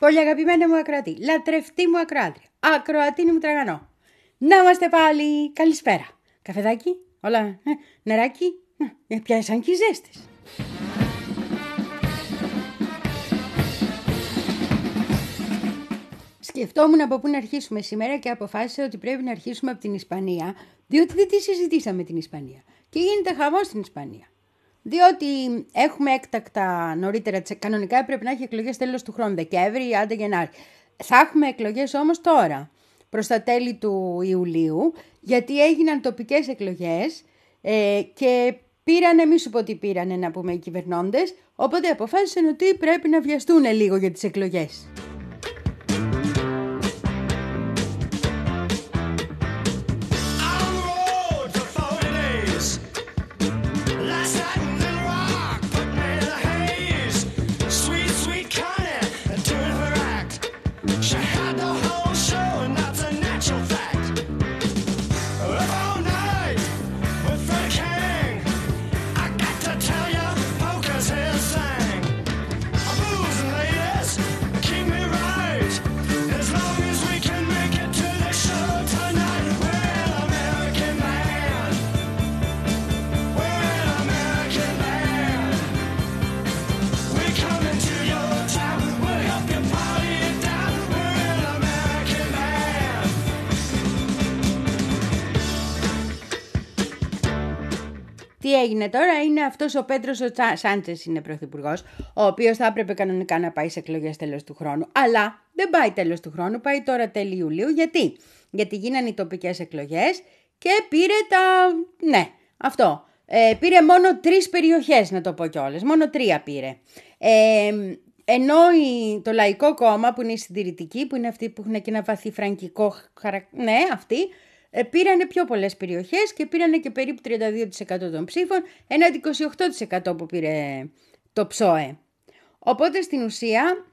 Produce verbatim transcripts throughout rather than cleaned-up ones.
Πολύ αγαπημένη μου ακροατή, λατρευτή μου ακροάτρια, ακροατίνη μου τραγανό. Να είμαστε πάλι, καλησπέρα. Καφεδάκι, όλα, ε, νεράκι, ε, πιάσαν και οι ζέστες. Σκεφτόμουν από πού να αρχίσουμε σήμερα και αποφάσισα ότι πρέπει να αρχίσουμε από την Ισπανία, διότι δεν τη συζητήσαμε την Ισπανία. Και γίνεται χαμός στην Ισπανία. Διότι έχουμε έκτακτα νωρίτερα, κανονικά έπρεπε να έχει εκλογές τέλος του χρόνου, Δεκέμβρη, άντε Γενάρη. Θα έχουμε εκλογές όμως τώρα, προς τα τέλη του Ιουλίου, γιατί έγιναν τοπικές εκλογές ε, και πήρανε, μη σου πω τι πήρανε να πούμε οι κυβερνώντες, οπότε αποφάσισαν ότι πρέπει να βιαστούν λίγο για τις εκλογές. Τι έγινε τώρα, είναι αυτός ο Πέντρος ο Σάντσες είναι πρωθυπουργός, ο οποίος θα έπρεπε κανονικά να πάει σε εκλογές τέλος του χρόνου, αλλά δεν πάει τέλος του χρόνου, πάει τώρα τέλη Ιουλίου. Γιατί? Γιατί γίνανε οι τοπικές εκλογές και πήρε τα... ναι, αυτό. Ε, πήρε μόνο τρεις περιοχές, να το πω κιόλας, μόνο τρία πήρε. Ε, ενώ η, το Λαϊκό Κόμμα, που είναι η συντηρητική, που είναι αυτοί που έχουν και ένα βαθύ φραγκικό χαρακτήρα, ναι, αυτοί, πήρανε πιο πολλές περιοχές και πήρανε και περίπου τριάντα δύο τοις εκατό των ψήφων, έναντι είκοσι οκτώ τοις εκατό που πήρε το ΠΣΟΕ. Οπότε στην ουσία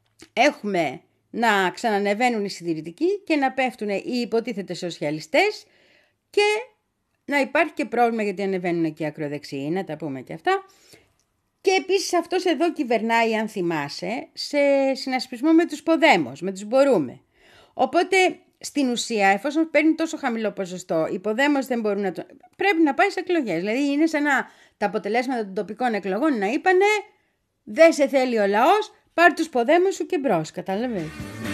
έχουμε να ξανανεβαίνουν οι συντηρητικοί και να πέφτουν οι υποτίθεται σοσιαλιστές και να υπάρχει και πρόβλημα γιατί ανεβαίνουν και οι ακροδεξιοί, να τα πούμε και αυτά. Και επίσης αυτός εδώ κυβερνάει, αν θυμάσαι, σε συνασπισμό με τους Ποδέμος, με τους Μπορούμε. Οπότε... στην ουσία, εφόσον παίρνει τόσο χαμηλό ποσοστό, οι Ποδέμος δεν μπορούν να το... πρέπει να πάει σε εκλογές. Δηλαδή είναι σαν να τα αποτελέσματα των τοπικών εκλογών να είπανε δεν σε θέλει ο λαός, πάρ' τους Ποδέμος σου και μπρος, κατάλαβες.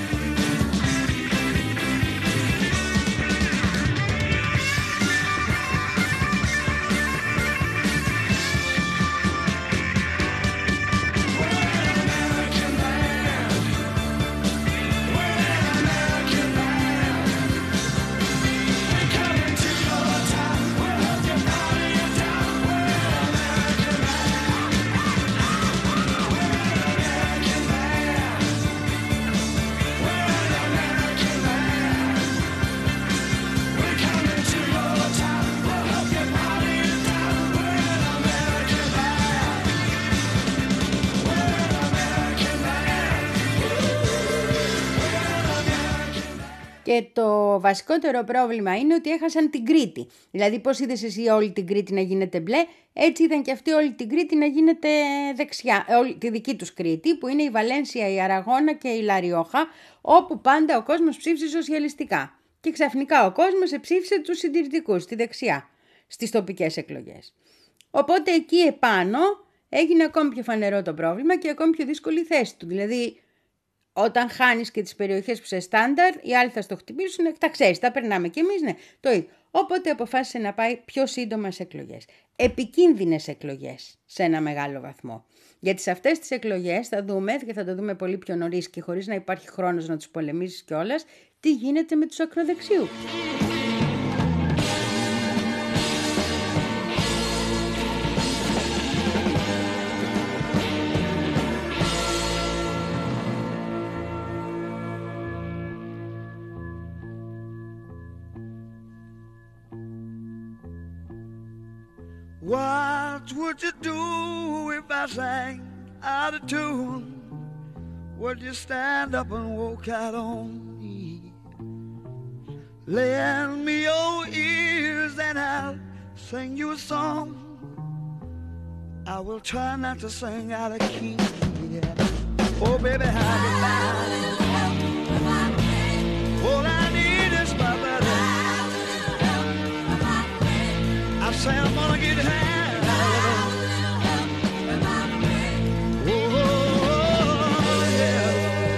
Και το βασικότερο πρόβλημα είναι ότι έχασαν την Κρήτη. Δηλαδή πώς είδες εσύ όλη την Κρήτη να γίνεται μπλε, έτσι είδαν και αυτοί όλη την Κρήτη να γίνεται δεξιά. Όλη τη δική τους Κρήτη που είναι η Βαλένσια, η Αραγώνα και η Λαριόχα, όπου πάντα ο κόσμος ψήφισε σοσιαλιστικά. Και ξαφνικά ο κόσμος ψήφισε τους συντηρητικούς, στη δεξιά, στις τοπικές εκλογές. Οπότε εκεί επάνω έγινε ακόμη πιο φανερό το πρόβλημα και ακόμη πιο δύσκολη η θέση του. Δηλαδή... όταν χάνεις και τις περιοχές που σε στάνταρ, οι άλλοι θα στο χτυπήσουν, τα ξέρεις, τα περνάμε κι εμείς, ναι, το ίδιο. Οπότε αποφάσισε να πάει πιο σύντομα σε εκλογές. Επικίνδυνες εκλογές σε ένα μεγάλο βαθμό. Γιατί σε αυτές τις εκλογές θα δούμε, και θα το δούμε πολύ πιο νωρίς και χωρίς να υπάρχει χρόνος να τους πολεμήσεις κιόλας, τι γίνεται με τους ακροδεξιούς. What would you do if I sang out of tune? Would you stand up and walk out on me? Lend me your ears and I'll sing you a song. I will try not to sing out of key. Yeah. Oh, baby, how you find? All I need is my buddy. I say I'm gonna get high. Oh, yeah.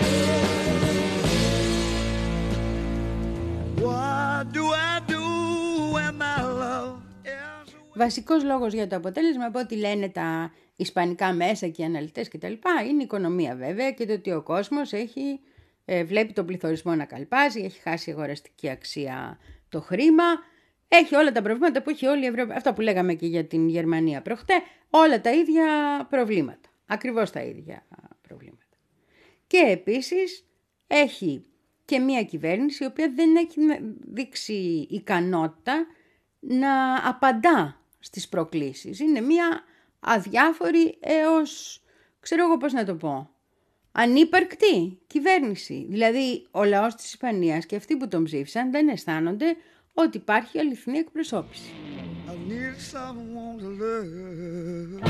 What do I do when my love is away? Βασικός λόγος για το αποτέλεσμα, από ό,τι λένε τα ισπανικά μέσα και οι αναλυτές κτλ., είναι η οικονομία βέβαια και το ότι ο κόσμος έχει, ε, βλέπει τον πληθωρισμό να καλπάζει, έχει χάσει αγοραστική αξία το χρήμα, έχει όλα τα προβλήματα που έχει όλη η Ευρώπη, αυτά που λέγαμε και για την Γερμανία προχτέ, όλα τα ίδια προβλήματα, ακριβώς τα ίδια προβλήματα. Και επίσης έχει και μια κυβέρνηση η οποία δεν έχει δείξει ικανότητα να απαντά στις προκλήσεις. Είναι μια αδιάφορη έως, ξέρω εγώ πώς να το πω, ανύπαρκτη κυβέρνηση. Δηλαδή ο λαός της Ισπανίας και αυτοί που τον ψήφισαν δεν αισθάνονται ότι υπάρχει αληθινή εκπροσώπηση. I need someone to love.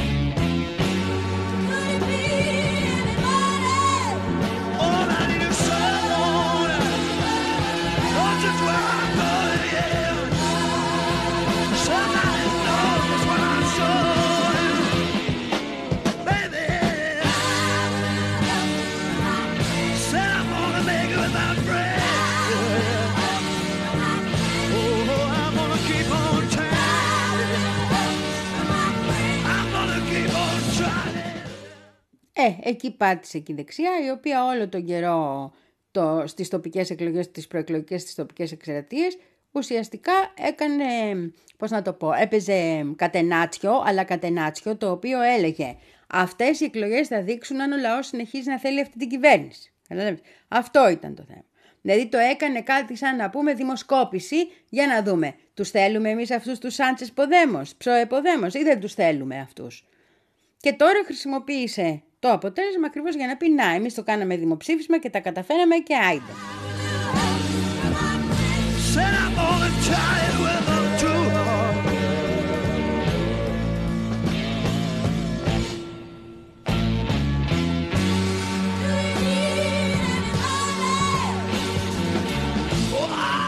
All I need is someone. Not just where I'm going, yeah. Somebody knows what I'm showing. Baby, said I'm gonna make it with my friends. Oh, I'm gonna keep on trying. I'm gonna keep on trying. Ε, εκεί πάτησε και η δεξιά, η οποία όλο τον καιρό το, στις τοπικές εκλογές, τις προεκλογικές, στις τοπικές εκστρατείες, ουσιαστικά έκανε, πώς να το πω, έπαιζε κατενάτσιο, αλλά κατενάτσιο το οποίο έλεγε αυτές οι εκλογές θα δείξουν αν ο λαός συνεχίζει να θέλει αυτή την κυβέρνηση. Αυτό ήταν το θέμα. Δηλαδή το έκανε κάτι σαν να πούμε δημοσκόπηση για να δούμε. Τους θέλουμε εμείς αυτούς τους Σάντσες Ποδέμος, Ψόε Ποδέμος ή δεν τους θέλουμε αυτούς. Και τώρα χρησιμοποίησε το αποτέλεσμα ακριβώς για να πει να, εμείς το κάναμε δημοψήφισμα και τα καταφέραμε και άιντε. Said I'm gonna try it with them too. Oh,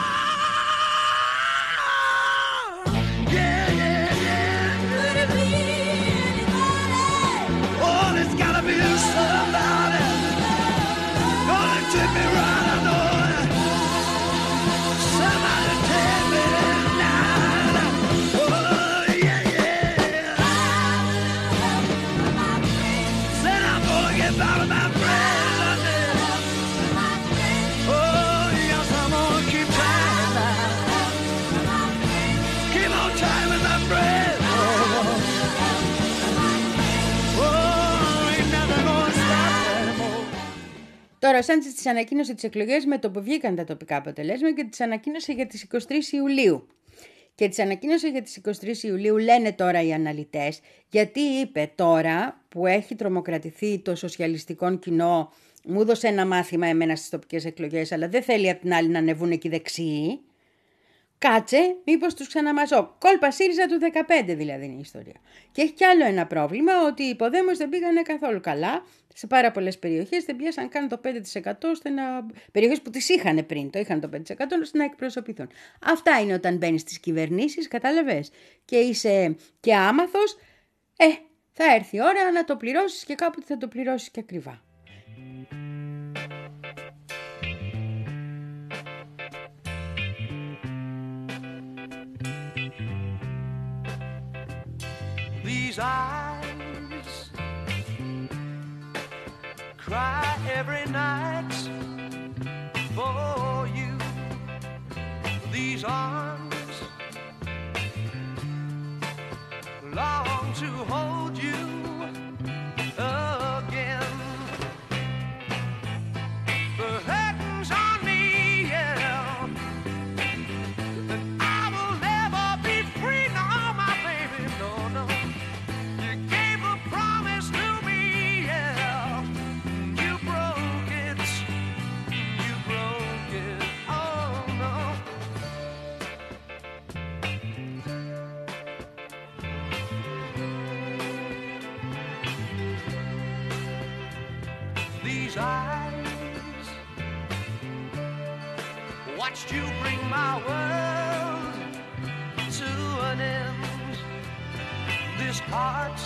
yeah, yeah, yeah. Oh, there's gotta be somebody gonna take me right, I know it. Somebody take me now. Oh, yeah, yeah. Said I'm gonna get by with my friends, I did. Oh, yes, I'm gonna keep trying now. Keep on trying with my friends. Oh, ain't nothing gonna stop anymore. Τώρα ο Σάντσες τις ανακοίνωσε τις εκλογές με το που βγήκαν τα τοπικά αποτελέσματα και τις ανακοίνωσε για τις εικοστή τρίτη Ιουλίου. Και τις ανακοίνωσε για τις εικοστή τρίτη Ιουλίου, λένε τώρα οι αναλυτές, γιατί είπε τώρα που έχει τρομοκρατηθεί το σοσιαλιστικό κοινό, μου έδωσε ένα μάθημα εμένα στις τοπικές εκλογές, αλλά δεν θέλει απ' την άλλη να ανεβούν εκεί δεξιοί. Κάτσε, μήπως τους ξαναμαζώ. Κόλπα ΣΥΡΙΖΑ του δεκαπέντε δηλαδή είναι η ιστορία. Και έχει κι άλλο ένα πρόβλημα, ότι οι Ποδέμος δεν πήγανε καθόλου καλά. Σε πάρα πολλές περιοχές δεν πιάσαν καν το πέντε τοις εκατό, ώστε να... περιοχές που τις είχαν πριν, το είχαν το πέντε τοις εκατό, ώστε να εκπροσωπηθούν. Αυτά είναι όταν μπαίνεις στις κυβερνήσεις, κατάλαβες, και είσαι και άμαθος, ε, θα έρθει η ώρα να το πληρώσεις και κάποτε θα το πληρώσεις και ακριβά. These eyes cry every night for you. These arms long to hold you again. The curtains on me, yeah, and I will never be free, no, my baby, no, no. You gave a promise to me, yeah, you broke it, you broke it, oh no. whose eyes watched you bring my world to an end. This heart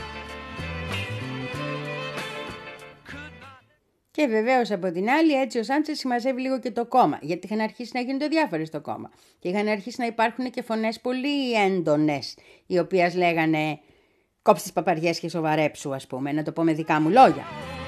could not. Και βεβαίως από την άλλη, έτσι ο Σάντσες συμμαζεύει λίγο και το κόμμα, γιατί είχαν αρχίσει να γίνονται διάφορα στο κόμμα. Και είχαν αρχίσει να υπάρχουν και φωνές πολύ έντονες, οι οποίες λέγανε κόψε τις παπαριές και σοβαρέψου, ας πούμε, να το πω με δικά μου λόγια.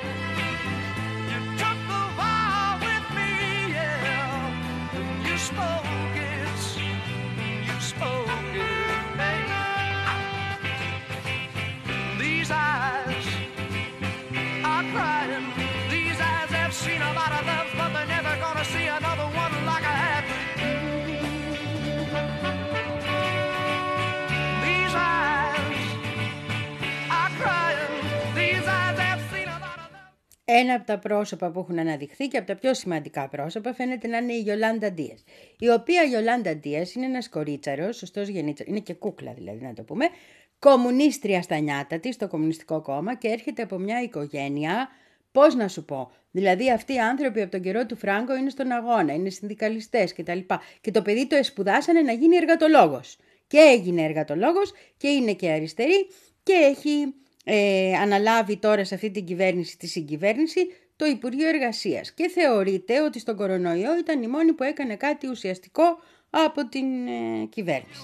Ένα από τα πρόσωπα που έχουν αναδειχθεί και από τα πιο σημαντικά πρόσωπα φαίνεται να είναι η Γιολάντα Ντίας. Η οποία Γιολάντα Ντίας είναι ένας κορίτσαρος, σωστός γενίτσαρος, είναι και κούκλα δηλαδή να το πούμε, κομμουνίστρια στα νιάτα της στο Κομμουνιστικό Κόμμα και έρχεται από μια οικογένεια, πώς να σου πω, δηλαδή αυτοί οι άνθρωποι από τον καιρό του Φράγκο είναι στον αγώνα, είναι συνδικαλιστές κτλ. Και το παιδί το εσπουδάσανε να γίνει εργατολόγος. Και έγινε εργατολόγος και είναι και αριστερή και έχει... Ε, αναλάβει τώρα σε αυτή την κυβέρνηση, τη συγκυβέρνηση, το Υπουργείο Εργασίας και θεωρείται ότι στον κορονοϊό ήταν η μόνη που έκανε κάτι ουσιαστικό από την ε, κυβέρνηση.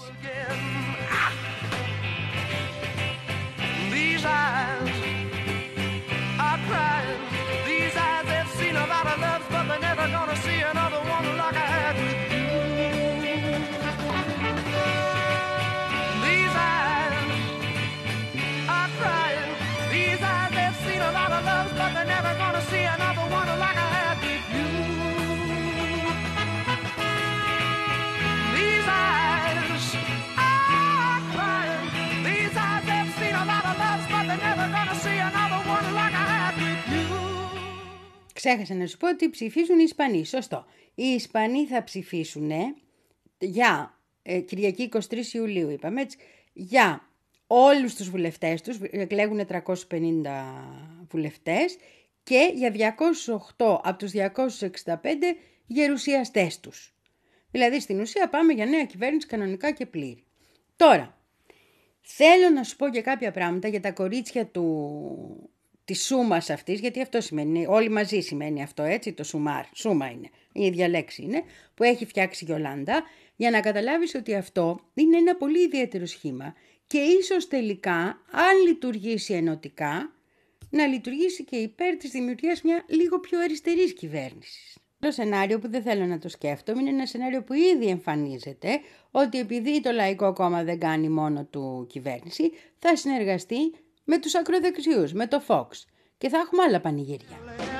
Ξέχασα να σου πω ότι ψηφίζουν οι Ισπανοί. Σωστό. Οι Ισπανοί θα ψηφίσουν για ε, Κυριακή εικοστή τρίτη Ιουλίου, είπαμε έτσι, για όλους τους βουλευτές τους, εκλέγουν τριακόσιους πενήντα βουλευτές και για διακόσιους οκτώ από τους διακόσιους εξήντα πέντε γερουσιαστές τους. Δηλαδή στην ουσία πάμε για νέα κυβέρνηση κανονικά και πλήρη. Τώρα, θέλω να σου πω και κάποια πράγματα για τα κορίτσια του... της σούμας αυτής, γιατί αυτό σημαίνει, όλοι μαζί σημαίνει αυτό έτσι, το σουμάρ, σούμα είναι, η ίδια λέξη είναι, που έχει φτιάξει η Γιολάντα, για να καταλάβεις ότι αυτό είναι ένα πολύ ιδιαίτερο σχήμα και ίσως τελικά, αν λειτουργήσει ενωτικά, να λειτουργήσει και υπέρ της δημιουργίας μια λίγο πιο αριστερής κυβέρνησης. Το σενάριο που δεν θέλω να το σκέφτομαι είναι ένα σενάριο που ήδη εμφανίζεται, ότι επειδή το Λαϊκό Κόμμα δεν κάνει μόνο του κυβέρνηση, θα συνεργαστεί με τους ακροδεξιούς, με το Fox και θα έχουμε άλλα πανηγύρια.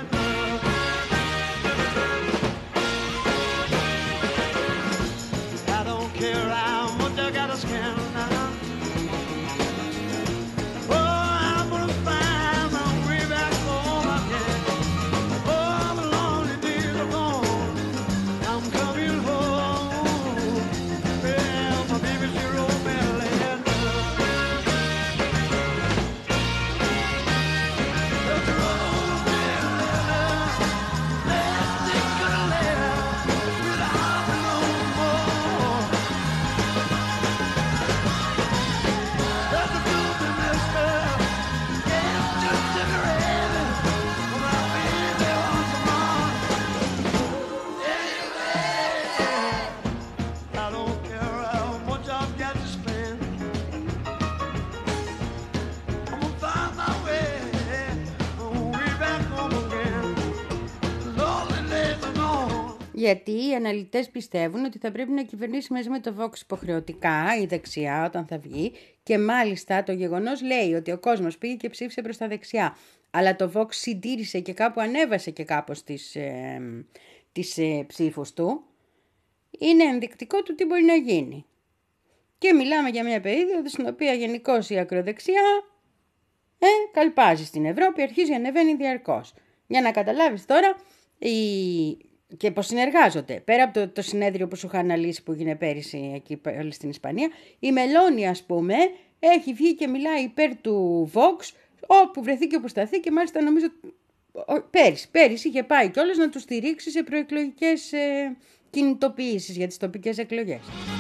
Γιατί οι αναλυτές πιστεύουν ότι θα πρέπει να κυβερνήσει μαζί με το Vox υποχρεωτικά η δεξιά όταν θα βγει και μάλιστα το γεγονός λέει ότι ο κόσμος πήγε και ψήφισε προς τα δεξιά, αλλά το Vox συντήρησε και κάπου ανέβασε και κάπως τις, ε, τις ε, ψήφους του, είναι ενδεικτικό του τι μπορεί να γίνει. Και μιλάμε για μια περίοδο στην οποία γενικώς η ακροδεξιά ε, καλπάζει στην Ευρώπη, αρχίζει να ανεβαίνει διαρκώς. Για να καταλάβεις τώρα η... και πως συνεργάζονται. Πέρα από το, το συνέδριο που σου είχα αναλύσει που έγινε πέρυσι εκεί στην Ισπανία, η Μελώνη ας πούμε έχει βγει και μιλάει υπέρ του Vox όπου βρεθεί και όπου σταθεί και μάλιστα νομίζω πέρυσι, πέρυσι είχε πάει κιόλας να τους στηρίξει σε προεκλογικές ε, κινητοποιήσεις για τις τοπικές εκλογές.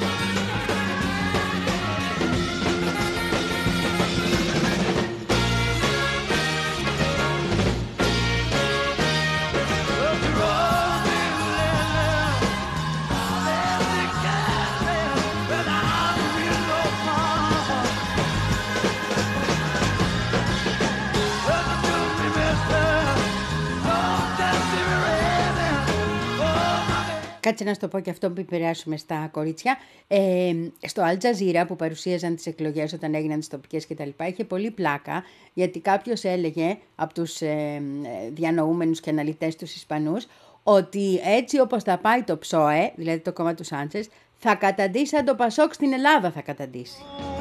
Κάτσε να σου το πω και αυτό που περάσουμε στα κορίτσια. Ε, στο Al Jazeera που παρουσίαζαν τις εκλογές όταν έγιναν τις τοπικές κτλ. Είχε πολύ πλάκα, γιατί κάποιος έλεγε από τους ε, διανοούμενους και αναλυτές τους Ισπανούς ότι έτσι όπως θα πάει το ψόε, δηλαδή το κόμμα του Σάντσες, θα καταντήσει σαν το Πασόκ στην Ελλάδα θα καταντήσει.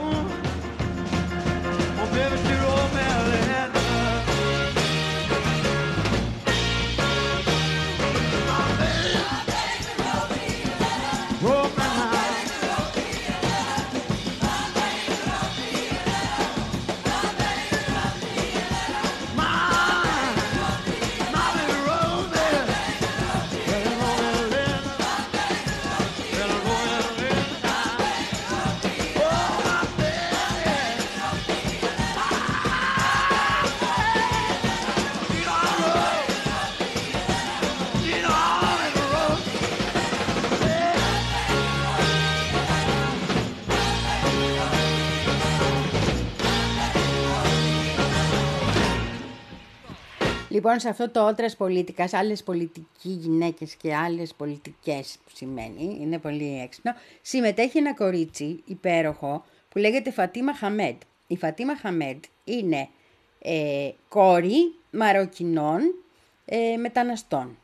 Λοιπόν, σε αυτό το Ότρας Πολίτικας, άλλες πολιτικοί γυναίκες και άλλες πολιτικές που σημαίνει, είναι πολύ έξυπνο, συμμετέχει ένα κορίτσι υπέροχο που λέγεται Φατίμα Χαμέντ. Η Φατίμα Χαμέντ είναι ε, κόρη Μαροκινών ε, μεταναστών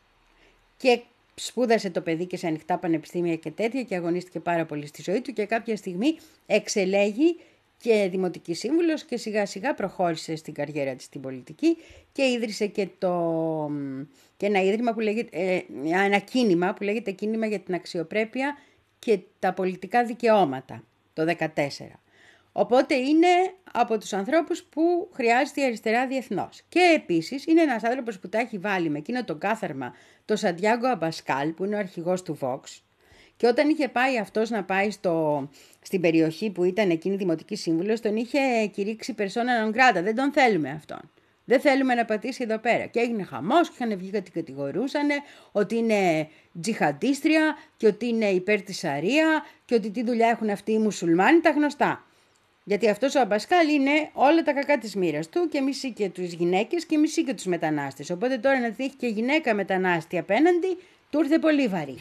και σπούδασε το παιδί και σε ανοιχτά πανεπιστήμια και τέτοια και αγωνίστηκε πάρα πολύ στη ζωή του και κάποια στιγμή εξελέγει και δημοτική σύμβουλος και σιγά σιγά προχώρησε στην καριέρα της στην πολιτική και ίδρυσε και, το, και ένα ίδρυμα που λέγεται, ε, ένα κίνημα που λέγεται Κίνημα για την Αξιοπρέπεια και τα Πολιτικά Δικαιώματα το δύο χιλιάδες δεκατέσσερα. Οπότε είναι από τους ανθρώπους που χρειάζεται η αριστερά διεθνώς. Και επίσης είναι ένας άνθρωπος που τα έχει βάλει με εκείνο το κάθαρμα το Σαντιάγκο Αμπασκάλ που είναι ο αρχηγός του Vox. Και όταν είχε πάει αυτός να πάει στο, στην περιοχή που ήταν εκείνη η Δημοτική Σύμβουλος, τον είχε κηρύξει persona non grata. Δεν τον θέλουμε αυτόν. Δεν θέλουμε να πατήσει εδώ πέρα. Και έγινε χαμός και είχαν βγει και την κατηγορούσαν ότι είναι τζιχαντίστρια και ότι είναι υπέρ της Σαρία και ότι τι δουλειά έχουν αυτοί οι μουσουλμάνοι, τα γνωστά. Γιατί αυτός ο Αμπασκάλ είναι όλα τα κακά της μοίρας του και μισεί και τις γυναίκες και μισεί και τους μετανάστες. Οπότε τώρα να δείχνει και γυναίκα μετανάστη απέναντι, του ήρθε πολύ βαρύ.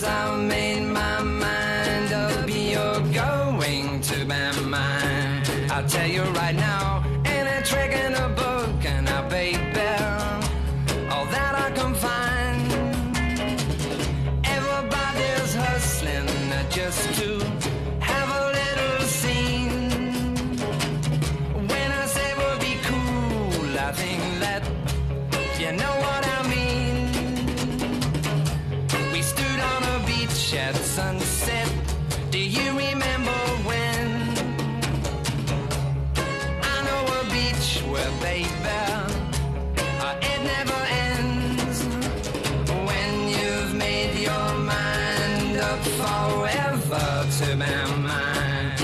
At sunset, do you remember when? I know a beach where, baby, uh, it never ends. When you've made your mind up forever to be mine,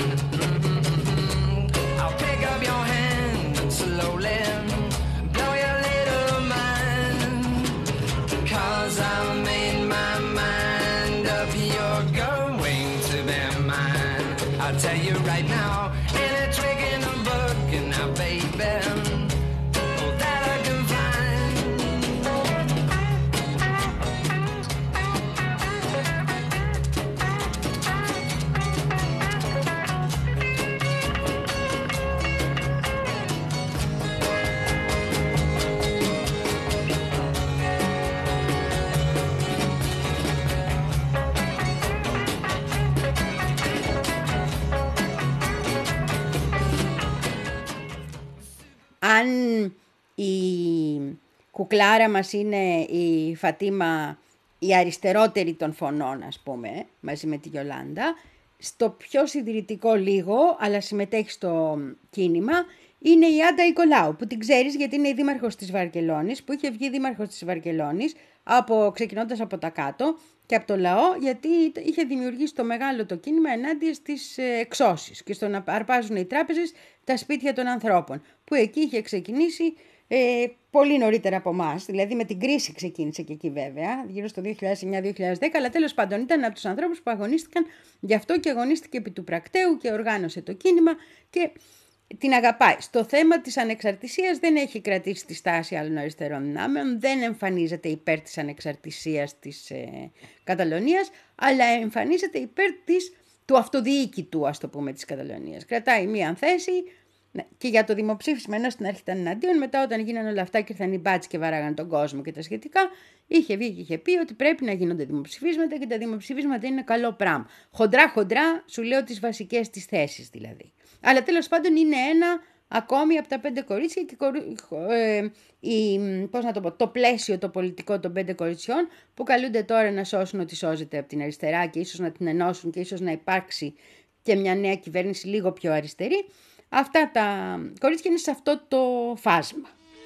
I'll pick up your hand and slowly blow your little mind. 'Cause I've made my mind up, you're going to be mine. I'll tell you right now, in a trick in a book, and now, baby, all that I can find. Αν η κουκλάρα μας είναι η Φατίμα η αριστερότερη των φωνών, ας πούμε, μαζί με τη Γιολάντα, στο πιο συντηρητικό λίγο, αλλά συμμετέχει στο κίνημα, είναι η Άντα Νικολάου, που την ξέρεις γιατί είναι η δήμαρχος της Βαρκελόνης, που είχε βγει δήμαρχος της Βαρκελόνης από, ξεκινώντας από τα κάτω και από το λαό, γιατί είχε δημιουργήσει το μεγάλο το κίνημα ενάντια στις εξώσεις και στο να αρπάζουν οι τράπεζες τα σπίτια των ανθρώπων, που εκεί είχε ξεκινήσει ε, πολύ νωρίτερα από εμάς, δηλαδή με την κρίση ξεκίνησε και εκεί βέβαια, γύρω στο δύο χιλιάδες εννιά δύο χιλιάδες δέκα, αλλά τέλος πάντων ήταν από τους ανθρώπους που αγωνίστηκαν γι' αυτό και αγωνίστηκε επί του πρακτέου και οργάνωσε το κίνημα και την αγαπάει. Στο θέμα της ανεξαρτησίας δεν έχει κρατήσει τη στάση άλλων αριστερών δυνάμεων, δεν εμφανίζεται υπέρ της ανεξαρτησίας της ε, Καταλωνίας, αλλά εμφανίζεται υπέρ της, του αυτοδιοίκητου, ας το πούμε, της Καταλωνίας. Κρατάει μία θέση και για το δημοψήφισμα, ενώ στην αρχή ήταν εναντίον, μετά όταν γίνανε όλα αυτά και ήρθαν οι μπάτσοι και βαράγαν τον κόσμο και τα σχετικά, είχε βγει και είχε πει ότι πρέπει να γίνονται δημοψηφίσματα και τα δημοψηφίσματα είναι καλό πράγμα. Χοντρά-χοντρά, σου λέω τις βασικές της θέσεις δηλαδή. Αλλά τέλος πάντων είναι ένα ακόμη από τα πέντε κορίτσια και ε, η, πώς να το πω, το πλαίσιο το πολιτικό των πέντε κοριτσιών που καλούνται τώρα να σώσουν ό,τι σώζεται από την αριστερά και ίσως να την ενώσουν και ίσως να υπάρξει και μια νέα κυβέρνηση λίγο πιο αριστερή. Αυτά τα κορίτσια είναι σε αυτό το φάσμα.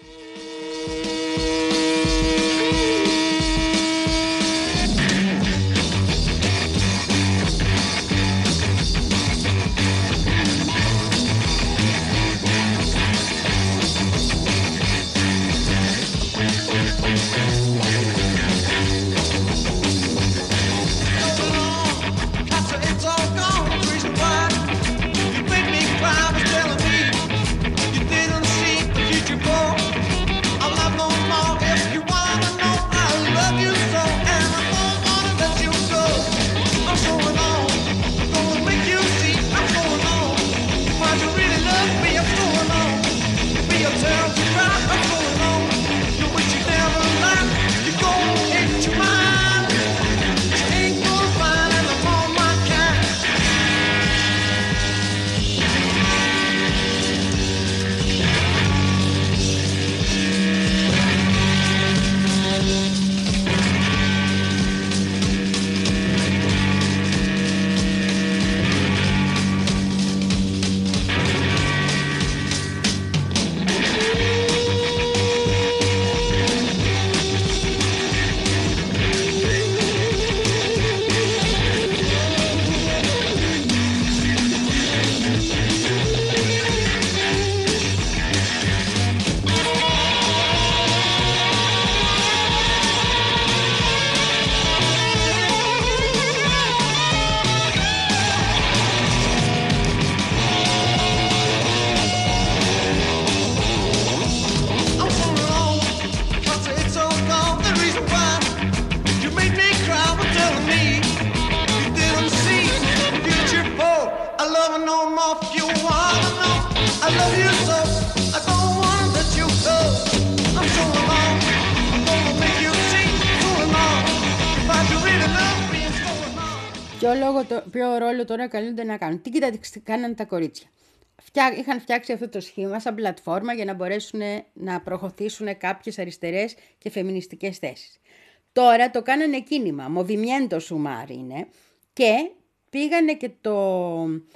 Ποιο, λόγο, ποιο ρόλο τώρα καλούνται να κάνουν. Τι κοιτάξτε, κάνανε τα κορίτσια. Φτιά, είχαν φτιάξει αυτό το σχήμα σαν πλατφόρμα για να μπορέσουν να προχωρήσουν κάποιες αριστερές και φεμινιστικές θέσεις. Τώρα το κάνανε κίνημα, Movimiento Sumar είναι, και πήγανε και το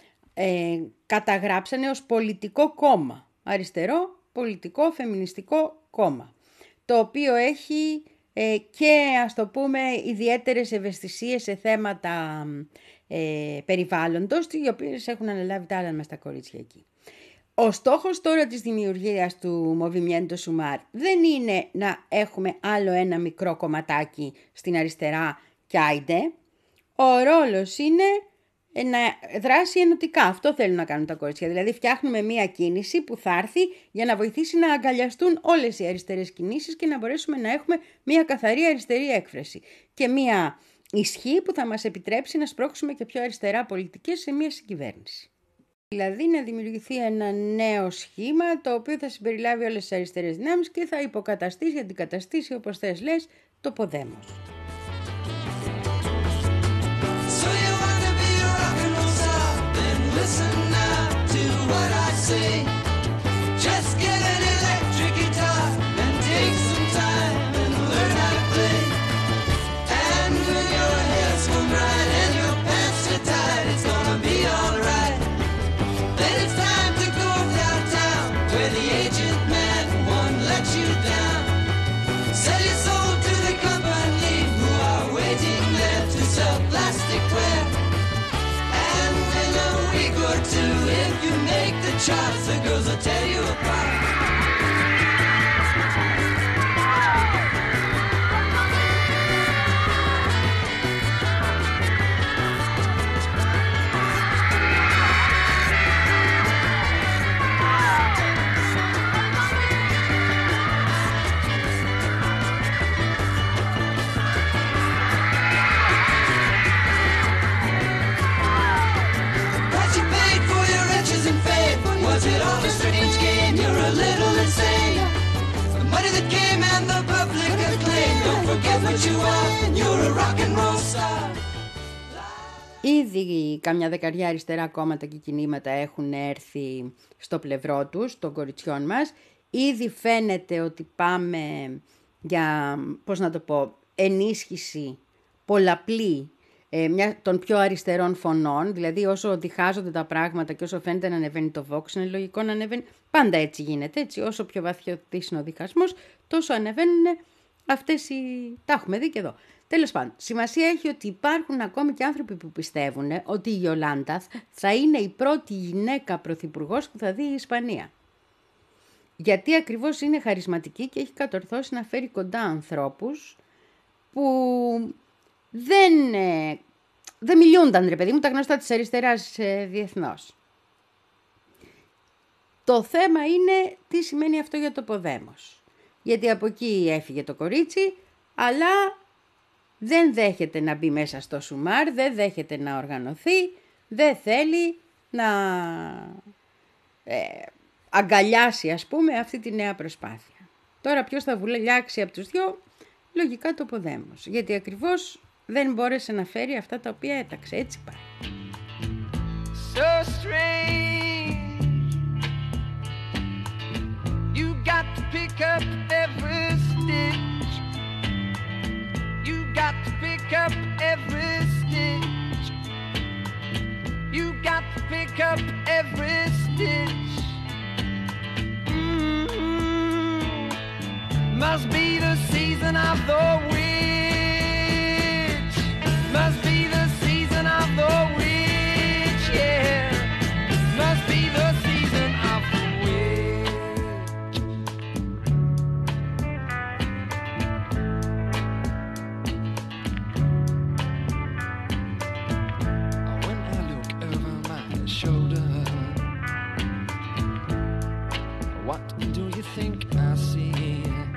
ε, καταγράψανε ως πολιτικό κόμμα. Αριστερό, πολιτικό, φεμινιστικό κόμμα. Το οποίο έχει ε, και, ας το πούμε, ιδιαίτερες ευαισθησίες σε θέματα ε, περιβάλλοντος, οι οποίες έχουν αναλάβει τα άλλα μες στα κορίτσια εκεί. Ο στόχος τώρα της δημιουργίας του Movimiento Sumar δεν είναι να έχουμε άλλο ένα μικρό κομματάκι στην αριστερά και άιντε. Ο ρόλος είναι να δράσει ενωτικά. Αυτό θέλουν να κάνουν τα κορίτσια. Δηλαδή φτιάχνουμε μία κίνηση που θα έρθει για να βοηθήσει να αγκαλιαστούν όλες οι αριστερές κινήσεις και να μπορέσουμε να έχουμε μία καθαρή αριστερή έκφραση. Και μία ισχύ που θα μας επιτρέψει να σπρώξουμε και πιο αριστερά πολιτικές σε μία συγκυβέρνηση. Δηλαδή να δημιουργηθεί ένα νέο σχήμα το οποίο θα συμπεριλάβει όλες τις αριστερές δυνάμεις και θα υποκαταστήσει, αντικαταστήσει, όπως θες λες, το Podemos. So you wanna be a rock and roll star, then listen now to what I say. Just get an electric guitar and take some time and learn how to play. And when your hair's comb right and your pants are tight, it's gonna be alright. Then it's time to go downtown to shots, the girls will tear you apart. Was it all a strange game? You're a little insane. The money that came and the public acclaim. Don't forget what you are. You're a rock and roll star. Ήδη καμιά δεκαριά αριστερά κόμματα και κινήματα έχουν έρθει στο πλευρό τους, των κοριτσιών μας. Ήδη φαίνεται ότι πάμε για, πώς να το πω, ενίσχυση πολλαπλή ε, μια, των πιο αριστερών φωνών. Δηλαδή όσο διχάζονται τα πράγματα και όσο φαίνεται να ανεβαίνει το Vox, είναι λογικό να ανεβαίνει. Πάντα έτσι γίνεται, έτσι. Όσο πιο βαθιωτής είναι ο διχασμός, τόσο ανεβαίνουν αυτές οι... Τα έχουμε δει και εδώ. Τέλος πάντων, σημασία έχει ότι υπάρχουν ακόμη και άνθρωποι που πιστεύουν ότι η Ιολάντα θα είναι η πρώτη γυναίκα πρωθυπουργός που θα δει η Ισπανία. Γιατί ακριβώς είναι χαρισματική και έχει κατορθώσει να φέρει κοντά ανθρώπους που δεν, ε, δεν μιλούνταν, ρε παιδί μου, τα γνωστά της αριστεράς ε, διεθνώς. Το θέμα είναι τι σημαίνει αυτό για το Ποδέμος. Γιατί από εκεί έφυγε το κορίτσι, αλλά δεν δέχεται να μπει μέσα στο σουμάρ, δεν δέχεται να οργανωθεί, δεν θέλει να ε, αγκαλιάσει, ας πούμε, αυτή τη νέα προσπάθεια. Τώρα ποιος θα βουλιάξει από τους δυο? Λογικά το Ποδέμος, γιατί ακριβώς δεν μπόρεσε να φέρει αυτά τα οποία έταξε. Έτσι πάει. So strange. You got to pick up every stitch. You got to pick up every stitch. You got to pick up every stitch. Mm-hmm. Must be the season of the witch. Must be the season of the witch, yeah. Must be the season of the witch. When I look over my shoulder, what do you think I see?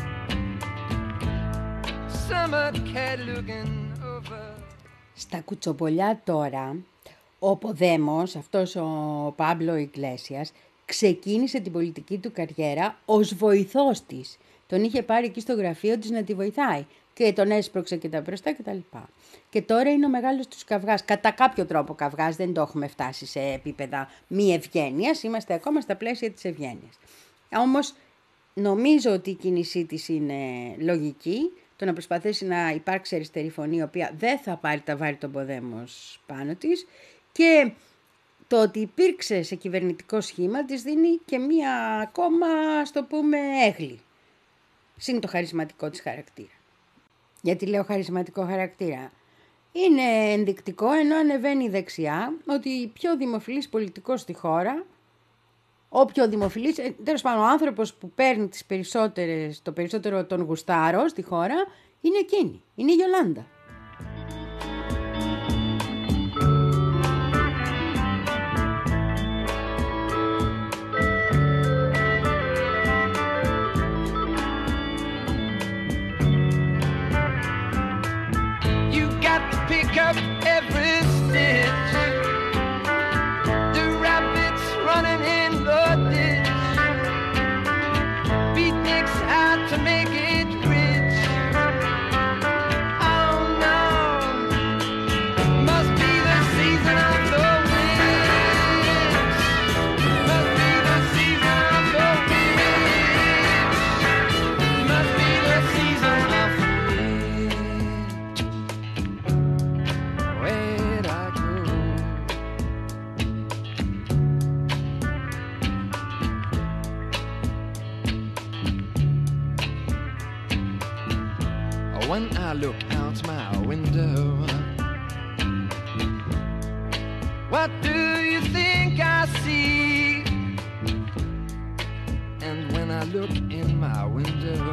Summer cat looking over. Στα κουτσομπολιά τώρα, ο Ποδέμος, αυτός ο Πάμπλο Ιγκλέσιας, ξεκίνησε την πολιτική του καριέρα ως βοηθός της. Τον είχε πάρει εκεί στο γραφείο της να τη βοηθάει και τον έσπρωξε και τα μπροστά και τα λοιπά. Και τώρα είναι ο μεγάλος τους καυγάς. Κατά κάποιο τρόπο καυγάς, δεν το έχουμε φτάσει σε επίπεδα μη ευγένειας, είμαστε ακόμα στα πλαίσια της ευγένειας. Όμως νομίζω ότι η κίνησή της είναι λογική. Το να προσπαθήσει να υπάρξει αριστερή φωνή, η οποία δεν θα πάρει τα βάρη των Ποδέμος πάνω της, και το ότι υπήρξε σε κυβερνητικό σχήμα της δίνει και μία ακόμα, ας το πούμε, έγλη. Συν το χαρισματικό της χαρακτήρα. Γιατί λέω χαρισματικό χαρακτήρα? Είναι ενδεικτικό, ενώ ανεβαίνει η δεξιά, ότι η πιο δημοφιλής πολιτικός στη χώρα, ο πιο δημοφιλής, τέλος πάντων ο άνθρωπος που παίρνει τις περισσότερες, το περισσότερο τον γουστάρο στη χώρα, είναι εκείνη, είναι η Ιολάντα. You got to pick up every stitch. The rabbits running in the ditch. Beatniks out to make it rich. Oh no, must be the season of the witch. Must be the season of the witch. Must be the season of the witch. Where'd I go? When I look out my window, what do you think I see? look in my window.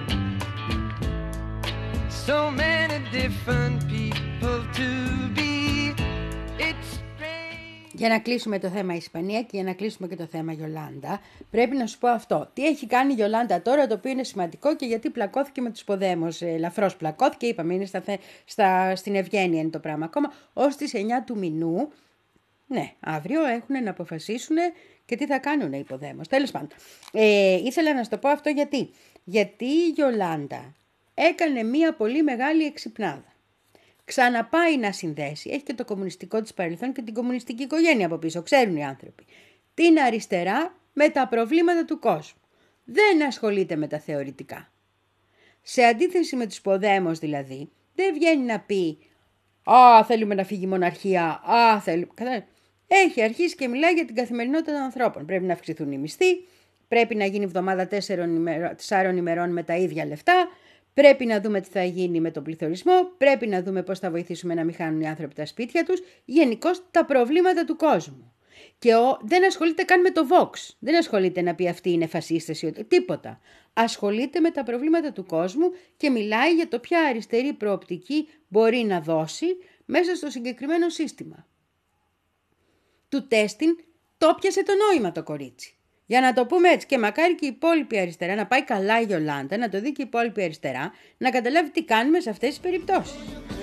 So many different people to be. It's strange. Για να κλείσουμε το θέμα Ισπανία και για να κλείσουμε και το θέμα Γιολάντα, πρέπει να σου πω αυτό. Τι έχει κάνει η Γιολάντα τώρα, το οποίο είναι σημαντικό και γιατί πλακώθηκε με τους Ποδέμος. Ελαφρώς πλακώθηκε, είπαμε, είναι στα, στα, στην Ευγένεια είναι το πράγμα ακόμα. Ως τις εννιά του μηνού, ναι, αύριο έχουν να αποφασίσουν και τι θα κάνουν οι Ποδέμος. Τέλος πάντων, ε, ήθελα να σου το πω αυτό γιατί. Γιατί η Γιολάντα έκανε μία πολύ μεγάλη εξυπνάδα. Ξαναπάει να συνδέσει, έχει και το κομμουνιστικό της παρελθόν και την κομμουνιστική οικογένεια από πίσω, ξέρουν οι άνθρωποι, την αριστερά με τα προβλήματα του κόσμου. Δεν ασχολείται με τα θεωρητικά. Σε αντίθεση με τους Ποδέμος δηλαδή, δεν βγαίνει να πει «Α, θέλουμε να φύγει η μοναρχία, α, θέλουμε...» Έχει αρχίσει και μιλάει για την καθημερινότητα των ανθρώπων. Πρέπει να αυξηθούν οι μισθοί, πρέπει να γίνει εβδομάδα τεσσάρων ημερών με τα ίδια λεφτά, πρέπει να δούμε τι θα γίνει με τον πληθωρισμό, πρέπει να δούμε πώς θα βοηθήσουμε να μην χάνουν οι άνθρωποι τα σπίτια τους, γενικώς τα προβλήματα του κόσμου. Και ο, δεν ασχολείται καν με το Vox, δεν ασχολείται να πει αυτοί είναι φασίστες ή τίποτα. Ασχολείται με τα προβλήματα του κόσμου και μιλάει για το ποια αριστερή προοπτική μπορεί να δώσει μέσα στο συγκεκριμένο σύστημα. Του τέστην το πιασε το νόημα το κορίτσι. Για να το πούμε έτσι, και μακάρι και η υπόλοιπη αριστερά να πάει καλά η Γιολάντα, να το δει και η υπόλοιπη αριστερά, να καταλάβει τι κάνουμε σε αυτές τις περιπτώσεις.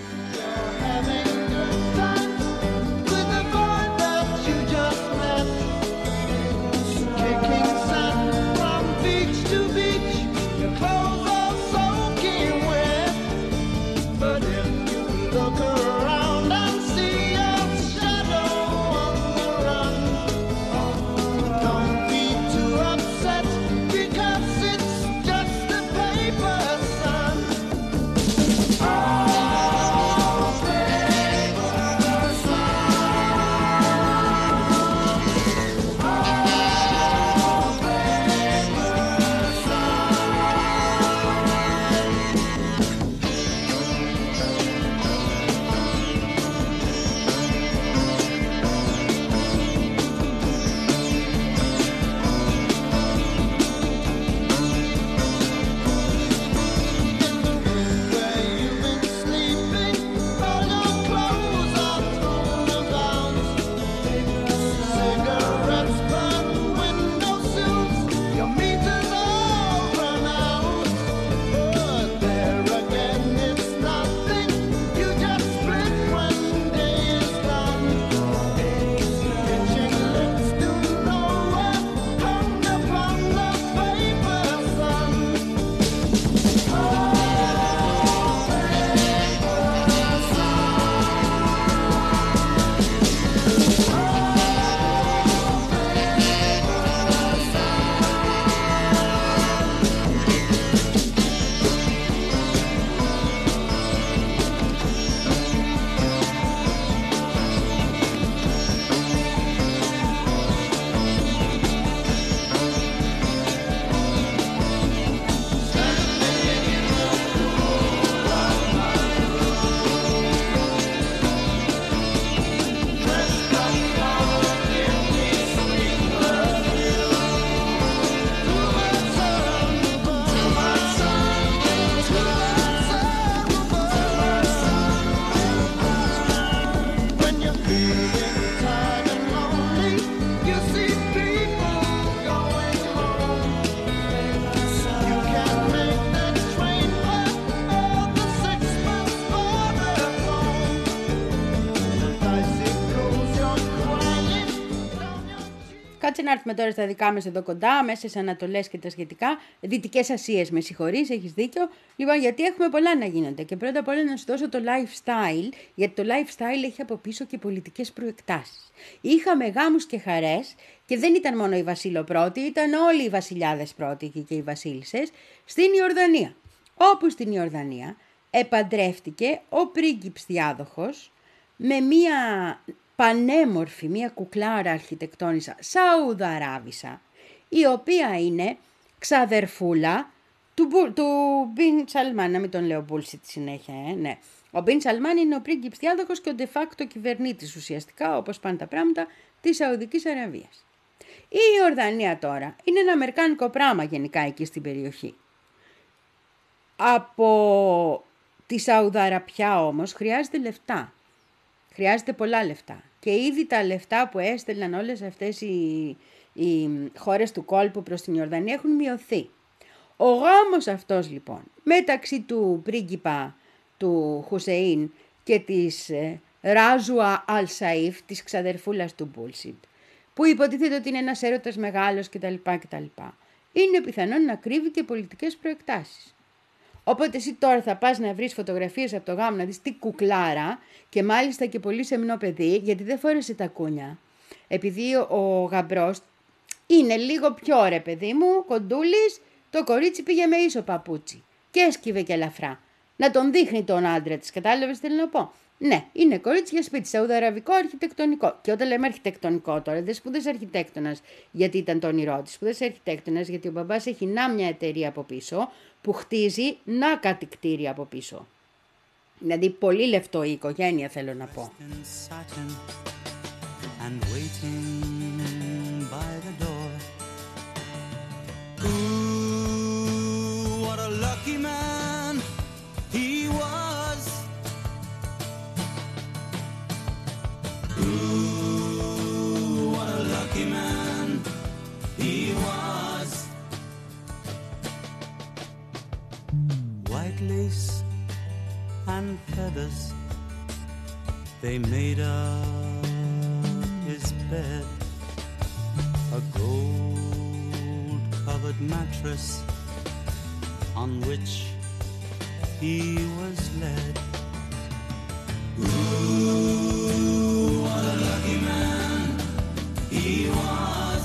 Κάτσε να έρθουμε τώρα στα δικά μας εδώ κοντά, μέσα στις Ανατολές και τα σχετικά. Δυτικές Ασίες, με συγχωρείς, έχεις δίκιο. Λοιπόν, γιατί έχουμε πολλά να γίνονται. Και πρώτα απ' όλα να σου δώσω το lifestyle, γιατί το lifestyle έχει από πίσω και πολιτικές προεκτάσεις. Είχαμε γάμους και χαρές, και δεν ήταν μόνο η Βασίλο πρώτη, ήταν όλοι οι βασιλιάδες πρώτοι και οι βασίλισσες, στην Ιορδανία. Όπου στην Ιορδανία επαντρεύτηκε ο πρίγκιπς διάδοχος με μία πανέμορφη, μία κουκλάρα αρχιτεκτόνισσα Σαουδαράβισσα, η οποία είναι ξαδερφούλα του, του Μπιν Σαλμάν, να μην τον λέω bullshit συνέχεια, ε, ναι. Ο Μπιν Σαλμάν είναι ο πρίγκιπς διάδοχος και ο de facto κυβερνήτης ουσιαστικά, όπως πάνε τα πράγματα, της Σαουδικής Αραβίας. Η Ιορδανία τώρα είναι ένα αμερικάνικο πράγμα γενικά εκεί στην περιοχή. Από τη Σαουδαραπιά όμως χρειάζεται λεφτά. Χρειάζεται πολλά λεφτά. Και ήδη τα λεφτά που έστελναν όλες αυτές οι, οι χώρες του κόλπου προς την Ιορδανία έχουν μειωθεί. Ο γάμος αυτός λοιπόν μεταξύ του πρίγκιπα του Χουσεΐν και της Ράζουα Αλ-Σαΐφ, της ξαδερφούλας του Μπούλσιτ, που υποτίθεται ότι είναι ένας έρωτας μεγάλος κτλ. κτλ. Είναι πιθανόν να κρύβει και πολιτικές προεκτάσεις. Οπότε εσύ τώρα θα πας να βρεις φωτογραφίες από το γάμο, να δεις τι κουκλάρα και μάλιστα και πολύ σεμνό παιδί, γιατί δεν φόρεσε τα κούνια. Επειδή ο γαμπρός είναι λίγο πιο ρε παιδί μου, κοντούλης, το κορίτσι πήγε με ίσο παπούτσι και έσκυβε και ελαφρά. Να τον δείχνει τον άντρα της, κατάλαβες τι θέλω να πω. Ναι, είναι κορίτσι για σπίτι, σαουδαραβικό αρχιτεκτονικό. Και όταν λέμε αρχιτεκτονικό τώρα, δεν σπούδασε αρχιτέκτονας γιατί ήταν το όνειρό της. Σπούδασε αρχιτέκτονας γιατί ο μπαμπάς έχει να μια εταιρεία από πίσω που χτίζει να κάτι κτίρια από πίσω. Δηλαδή πολύ λεφτό η οικογένεια, θέλω να πω. Lace and feathers, they made up his bed, a gold-covered mattress on which he was led. Ooh, what a lucky man he was.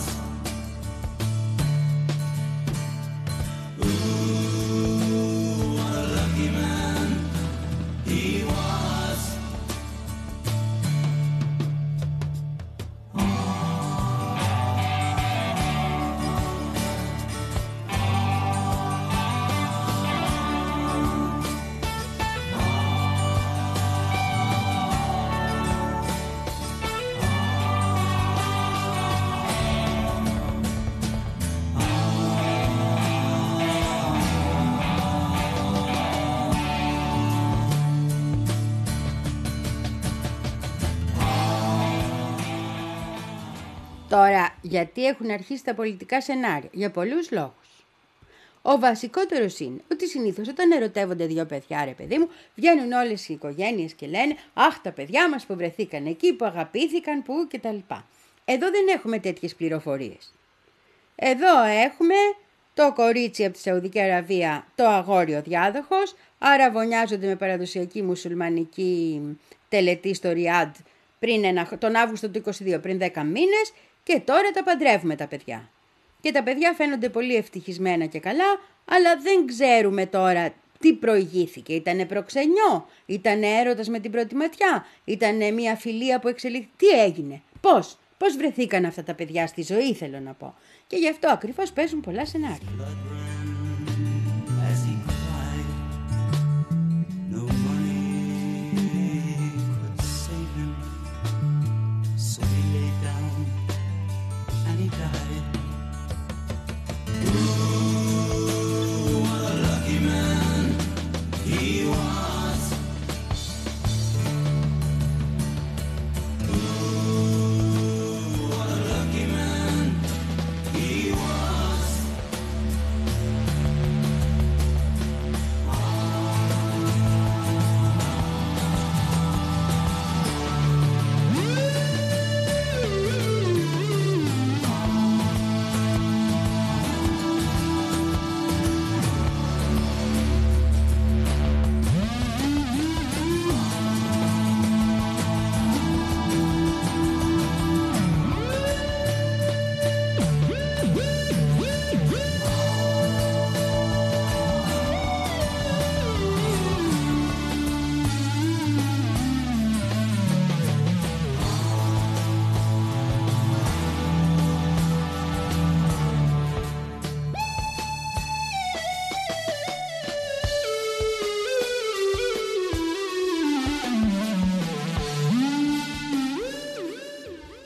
Τώρα, γιατί έχουν αρχίσει τα πολιτικά σενάρια? Για πολλούς λόγους. Ο βασικότερος είναι ότι συνήθως όταν ερωτεύονται δύο παιδιά, ρε παιδί μου, βγαίνουν όλες οι οικογένειες και λένε «Αχ, τα παιδιά μας που βρεθήκαν εκεί, που αγαπήθηκαν, που κτλ». Εδώ δεν έχουμε τέτοιες πληροφορίες. Εδώ έχουμε το κορίτσι από τη Σαουδική Αραβία, το αγόριο διάδοχος, άρα βονιάζονται με παραδοσιακή μουσουλμανική τελετή στο Ριάντ πριν ένα, τον Αύγουστο του είκοσι δύο, πριν δέκα μήνες, και τώρα τα παντρεύουμε τα παιδιά. Και τα παιδιά φαίνονται πολύ ευτυχισμένα και καλά, αλλά δεν ξέρουμε τώρα τι προηγήθηκε. Ήτανε προξενιό, ήτανε έρωτας με την πρώτη ματιά, ήτανε μια φιλία που εξελίχθηκε. Τι έγινε, πώς, πώς βρεθήκαν αυτά τα παιδιά στη ζωή, θέλω να πω. Και γι' αυτό ακριβώς παίζουν πολλά σενάρια.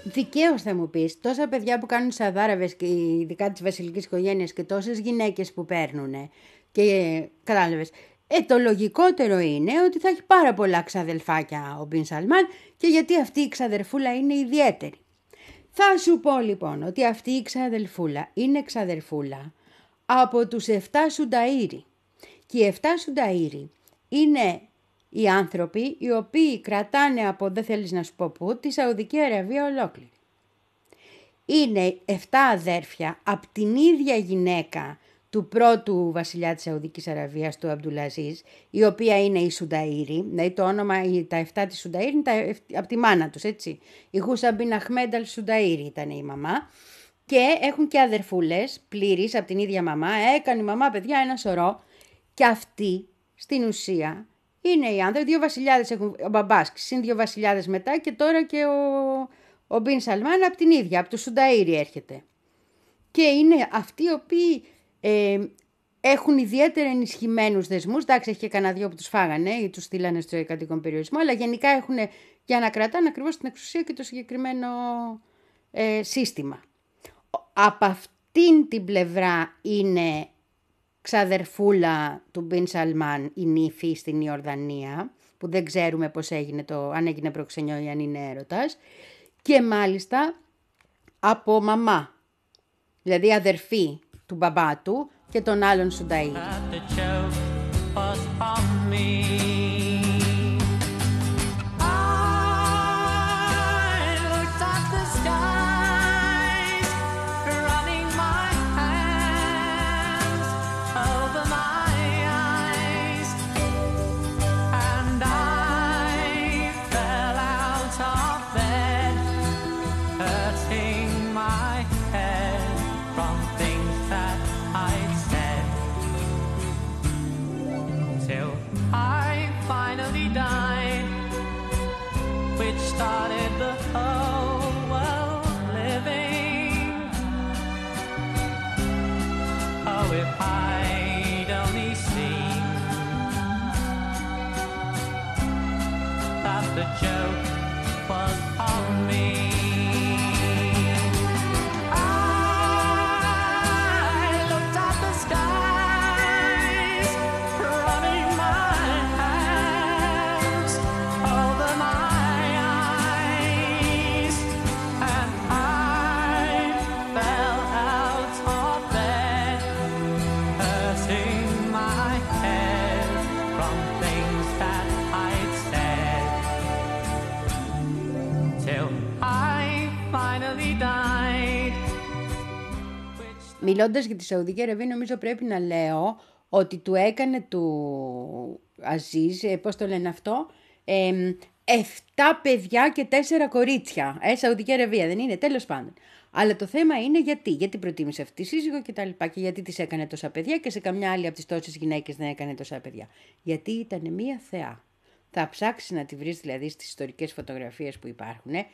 Δικαίως θα μου πεις, τόσα παιδιά που κάνουν σαδάραβες και ειδικά της βασιλικής οικογένειας και τόσες γυναίκες που παίρνουν και κατάλαβες. Ε, το λογικότερο είναι ότι θα έχει πάρα πολλά ξαδελφάκια ο Μπιν Σαλμάν και γιατί αυτή η ξαδερφούλα είναι ιδιαίτερη. Θα σου πω λοιπόν ότι αυτή η ξαδελφούλα είναι ξαδερφούλα από τους εφτά Σουνταΐρι. Και οι εφτά Σουνταΐρι είναι οι άνθρωποι οι οποίοι κρατάνε από, δεν θέλεις να σου πω πού, τη Σαουδική Αραβία ολόκληρη. Είναι εφτά αδέρφια από την ίδια γυναίκα του πρώτου βασιλιά της Σαουδικής Αραβίας, του Αμπτουλαζίζ, η οποία είναι η Σουνταΐρι, δηλαδή το όνομα, τα εφτά της Σουνταΐρι είναι τα, από τη μάνα τους, έτσι. Η Χούσα Μπιν Αχμέντ Αλ Σουνταΐρι ήταν η μαμά και έχουν και αδερφούλες πλήρεις από την ίδια μαμά, έκανε η μαμά παιδιά ένα σωρό και αυτοί στην ουσία είναι οι άνθρωποι, δύο βασιλιάδες έχουν, ο μπαμπάς, συν δύο βασιλιάδες μετά και τώρα και ο, ο Μπιν Σαλμάν από την ίδια, από το Σουνταΐρι έρχεται. Και είναι αυτοί οι οποίοι ε, έχουν ιδιαίτερα ενισχυμένους δεσμούς, εντάξει έχει και κανένα δυο που τους φάγανε ή τους στείλανε στο κατοίκον περιορισμό, αλλά γενικά έχουν για να κρατάνε ακριβώς την εξουσία και το συγκεκριμένο ε, σύστημα. Από αυτήν την πλευρά είναι ξαδερφούλα του Μπιν Σαλμάν η νύφη στην Ιορδανία, που δεν ξέρουμε πώς έγινε το, αν έγινε προξενιό ή αν είναι έρωτας, και μάλιστα από μαμά, δηλαδή αδερφή του μπαμπά του και των άλλων Σουνταΐρι. Started the whole world living. Oh, if I'd only seen that the joke was on me. I looked at the skies, running my hands over my Μιλώντας για τη Σαουδική Αραβία, νομίζω πρέπει να λέω ότι του έκανε του Αζίζ, πώς το λένε αυτό, ε, εφτά παιδιά και τέσσερα κορίτσια. Ε, Σαουδική Αραβία δεν είναι, τέλος πάντων. Αλλά το θέμα είναι γιατί. Γιατί προτίμησε αυτή τη σύζυγο και τα λοιπά. Και γιατί της έκανε τόσα παιδιά και σε καμιά άλλη από τις τόσες γυναίκες δεν έκανε τόσα παιδιά. Γιατί ήταν μία θεά. Θα ψάξεις να τη βρεις δηλαδή στις ιστορικές φωτογραφίες που υπάρχουν. Ε.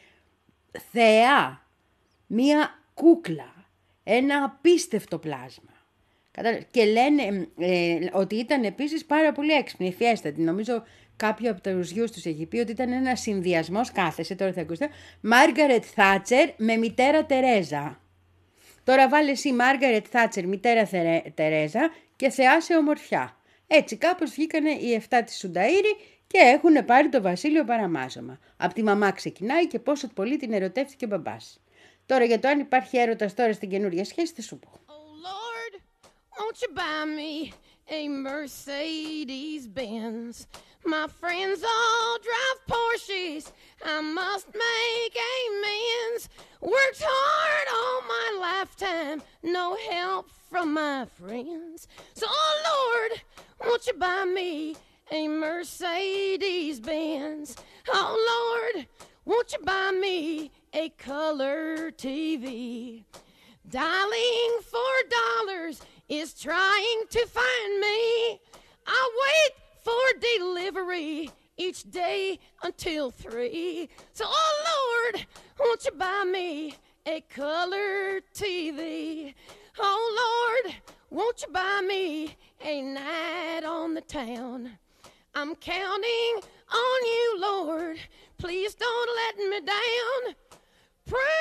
Θεά. Μία κούκλα. Ένα απίστευτο πλάσμα. Και λένε ε, ότι ήταν επίσης πάρα πολύ έξυπνη, ευφιέστατη. Νομίζω κάποιο από τους γιους τους έχει πει ότι ήταν ένα συνδυασμός, κάθεσε, τώρα θα ακούσετε, Μάργαρετ Θάτσερ με μητέρα Τερέζα. Τώρα βάλε εσύ Μάργαρετ Θάτσερ, μητέρα Τερέζα και θεά σε ομορφιά. Έτσι κάπως βγήκανε οι εφτά της Σουνταΐρι και έχουν πάρει το βασίλειο παραμάζωμα. Από τη μαμά ξεκινάει και πόσο πολύ την ερωτεύτηκε ο μπαμπάς. Τώρα για το αν υπάρχει έρωτας τώρα στην καινούργια σχέση θα σου πω. Oh Lord, won't you buy me a Mercedes Benz? My friends all drive Porsches. I must make amends. Worked hard all my lifetime, no help from my friends. So oh Lord, won't you buy me a Mercedes Benz? Oh Lord, won't you buy me a color T V? Dialing four dollars is trying to find me. I wait for delivery each day until three. So, oh Lord, won't you buy me a color T V? Oh Lord, won't you buy me a night on the town? I'm counting on you, Lord. Please don't let me down. Pray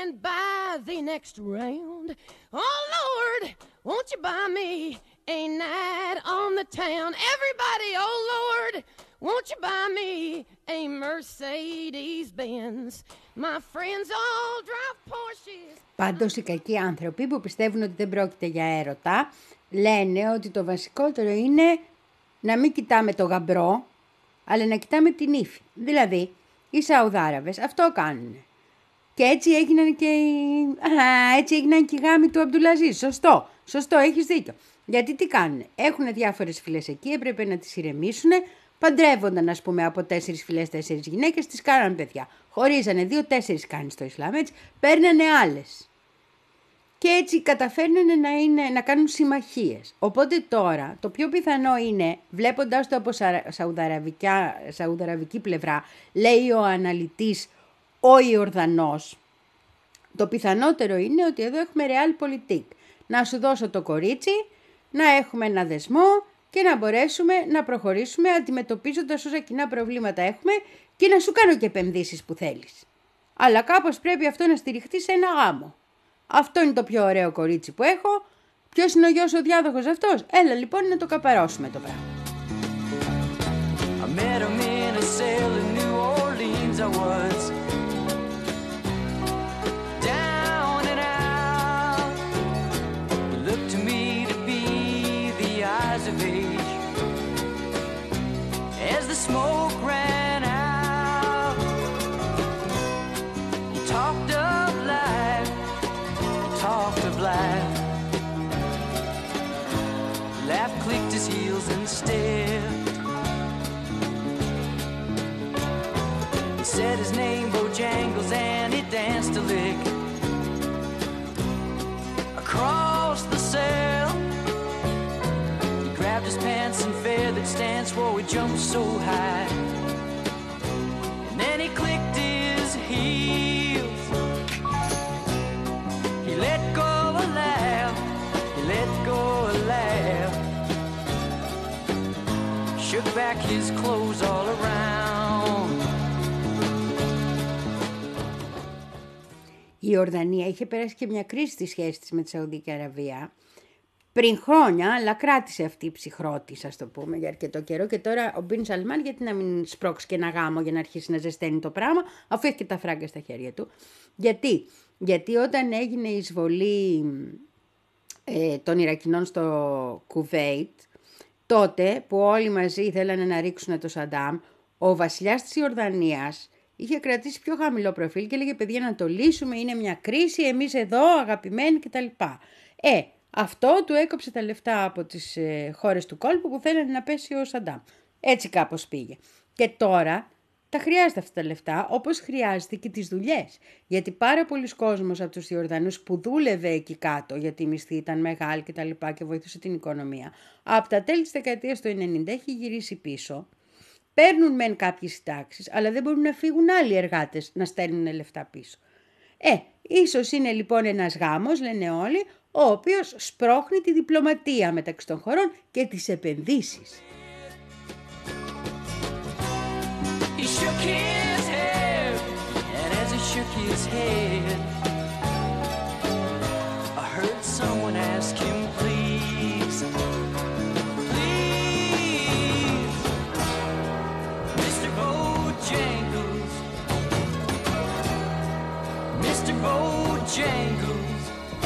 and buy the next round. Oh Lord, won't you buy me a night on the town? Everybody, oh Lord, won't you buy me a Mercedes Benz? My friends all drive Porsches. Πάντως οι κακοί άνθρωποι που πιστεύουν ότι δεν πρόκειται για έρωτα λένε ότι το βασικότερο είναι να μην κοιτάμε το γαμπρό, αλλά να κοιτάμε την ύφη. Δηλαδή, οι Σαουδάραβες αυτό κάνουν. Και έτσι έγιναν και οι, Α, έτσι έγιναν και οι γάμοι του Αμπτουλαζίζ. Σωστό, σωστό, έχεις δίκιο. Γιατί τι κάνουν, έχουν διάφορες φυλές εκεί, έπρεπε να τις ηρεμήσουν, παντρεύονταν ας πούμε από τέσσερις φυλές, τέσσερις γυναίκες, τις κάνανε παιδιά. Χωρίζανε δύο, τέσσερις κάνει στο Ισλάμ, έτσι, παίρνανε άλλες. Και έτσι καταφέρνανε να, είναι, να κάνουν συμμαχίες. Οπότε τώρα το πιο πιθανό είναι, βλέποντας το από σαουδαραβική πλευρά, λέει ο αναλυτής ο Ιορδανός, το πιθανότερο είναι ότι εδώ έχουμε realpolitik. Να σου δώσω το κορίτσι, να έχουμε ένα δεσμό και να μπορέσουμε να προχωρήσουμε αντιμετωπίζοντας όσα κοινά προβλήματα έχουμε και να σου κάνω και επενδύσεις που θέλεις. Αλλά κάπως πρέπει αυτό να στηριχτεί σε ένα γάμο. Αυτό είναι το πιο ωραίο κορίτσι που έχω. Ποιος είναι ο γιος ο διάδοχος αυτός? Έλα λοιπόν να το καπαρώσουμε το πράγμα. I met him in a cell in New Orleans. I was down and out. It looked to me to be the eyes of age. As the smoke ran out, he talked of life, he talked of life. Laugh clicked his heels and stared. He said his name, Bojangles, and he danced a lick across the cell. He grabbed his pants and feathered stance, whoa, he jumped so high. And then he clicked his heels. He let go a laugh, he let go a laugh. Shook back his clothes all around. Η Ιορδανία είχε περάσει και μια κρίση στη σχέση της με τη Σαουδική Αραβία πριν χρόνια, αλλά κράτησε αυτή η ψυχρό της, ας το πούμε, για αρκετό καιρό. Και τώρα ο Μπιν Σαλμάν, γιατί να μην σπρώξει και ένα γάμο για να αρχίσει να ζεσταίνει το πράγμα, αφού έχει και τα φράγκα στα χέρια του. Γιατί, Γιατί όταν έγινε η εισβολή ε, των Ιρακινών στο Κουβέιτ, τότε που όλοι μαζί ήθελαν να ρίξουν το Σαντάμ, ο βασιλιάς της Ιορδανίας είχε κρατήσει πιο χαμηλό προφίλ και έλεγε: παιδιά, να το λύσουμε, είναι μια κρίση, εμείς εδώ αγαπημένοι κτλ. Ε, αυτό του έκοψε τα λεφτά από τις ε, χώρες του κόλπου που θέλανε να πέσει ο Σαντάμ. Έτσι κάπως πήγε. Και τώρα τα χρειάζεται αυτά τα λεφτά, όπως χρειάζεται και τις δουλειές. Γιατί πάρα πολλοί κόσμος από τους Ιορδανούς που δούλευε εκεί κάτω, γιατί η μισθή ήταν μεγάλη και τα λοιπά και βοηθούσε την οικονομία, από τα τέλη της δεκαετίας του ενενήντα έχει γυρίσει πίσω. Παίρνουν μεν κάποιες συντάξεις, αλλά δεν μπορούν να φύγουν άλλοι εργάτες να στέλνουν λεφτά πίσω. Ε, ίσως είναι λοιπόν ένας γάμος, λένε όλοι, ο οποίος σπρώχνει τη διπλωματία μεταξύ των χωρών και τις επενδύσεις. He shook his head, and as he shook his head, I heard someone ask him, please, please, Mister Bojangles, Mister Bojangles,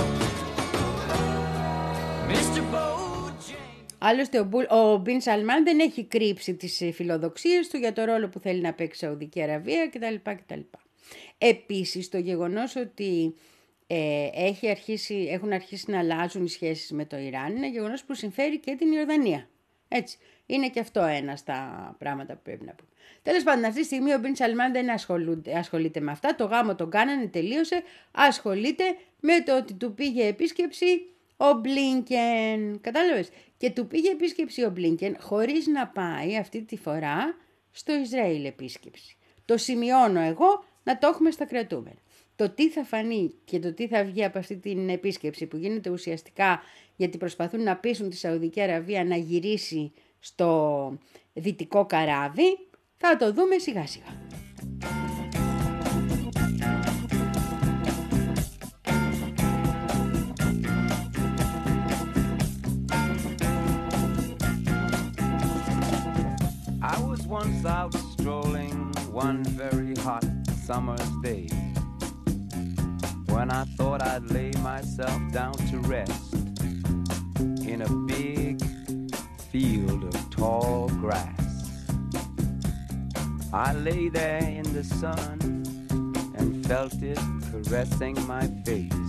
Mister Bojangles. Άλλωστε ο, ο Μπιν Σαλμάν δεν έχει κρύψει τις φιλοδοξίες του για το ρόλο που θέλει να παίξει η Σαουδική Αραβία κτλ. κτλ. Επίσης το γεγονός ότι ε, έχει αρχίσει, έχουν αρχίσει να αλλάζουν οι σχέσεις με το Ιράν είναι γεγονός που συμφέρει και την Ιορδανία. Έτσι. Είναι και αυτό ένα στα πράγματα που πρέπει να πούμε. Τέλος πάντων, αυτή τη στιγμή ο Μπιν Σαλμάν δεν ασχολείται με αυτά. Το γάμο τον κάνανε, τελείωσε. Ασχολείται με το ότι του πήγε επίσκεψη ο Μπλίνκεν. Κατάλαβες. Και του πήγε επίσκεψη ο Μπλίνκεν χωρίς να πάει αυτή τη φορά στο Ισραήλ επίσκεψη. Το σημειώνω εγώ να το έχουμε στα κρατούμενα. Το τι θα φανεί και το τι θα βγει από αυτή την επίσκεψη που γίνεται ουσιαστικά γιατί προσπαθούν να πείσουν τη Σαουδική Αραβία να γυρίσει στο δυτικό καράβι, θα το δούμε σιγά σιγά. one very hot summer's day, when I thought I'd lay myself down to rest in a big field of tall grass. I lay there in the sun and felt it caressing my face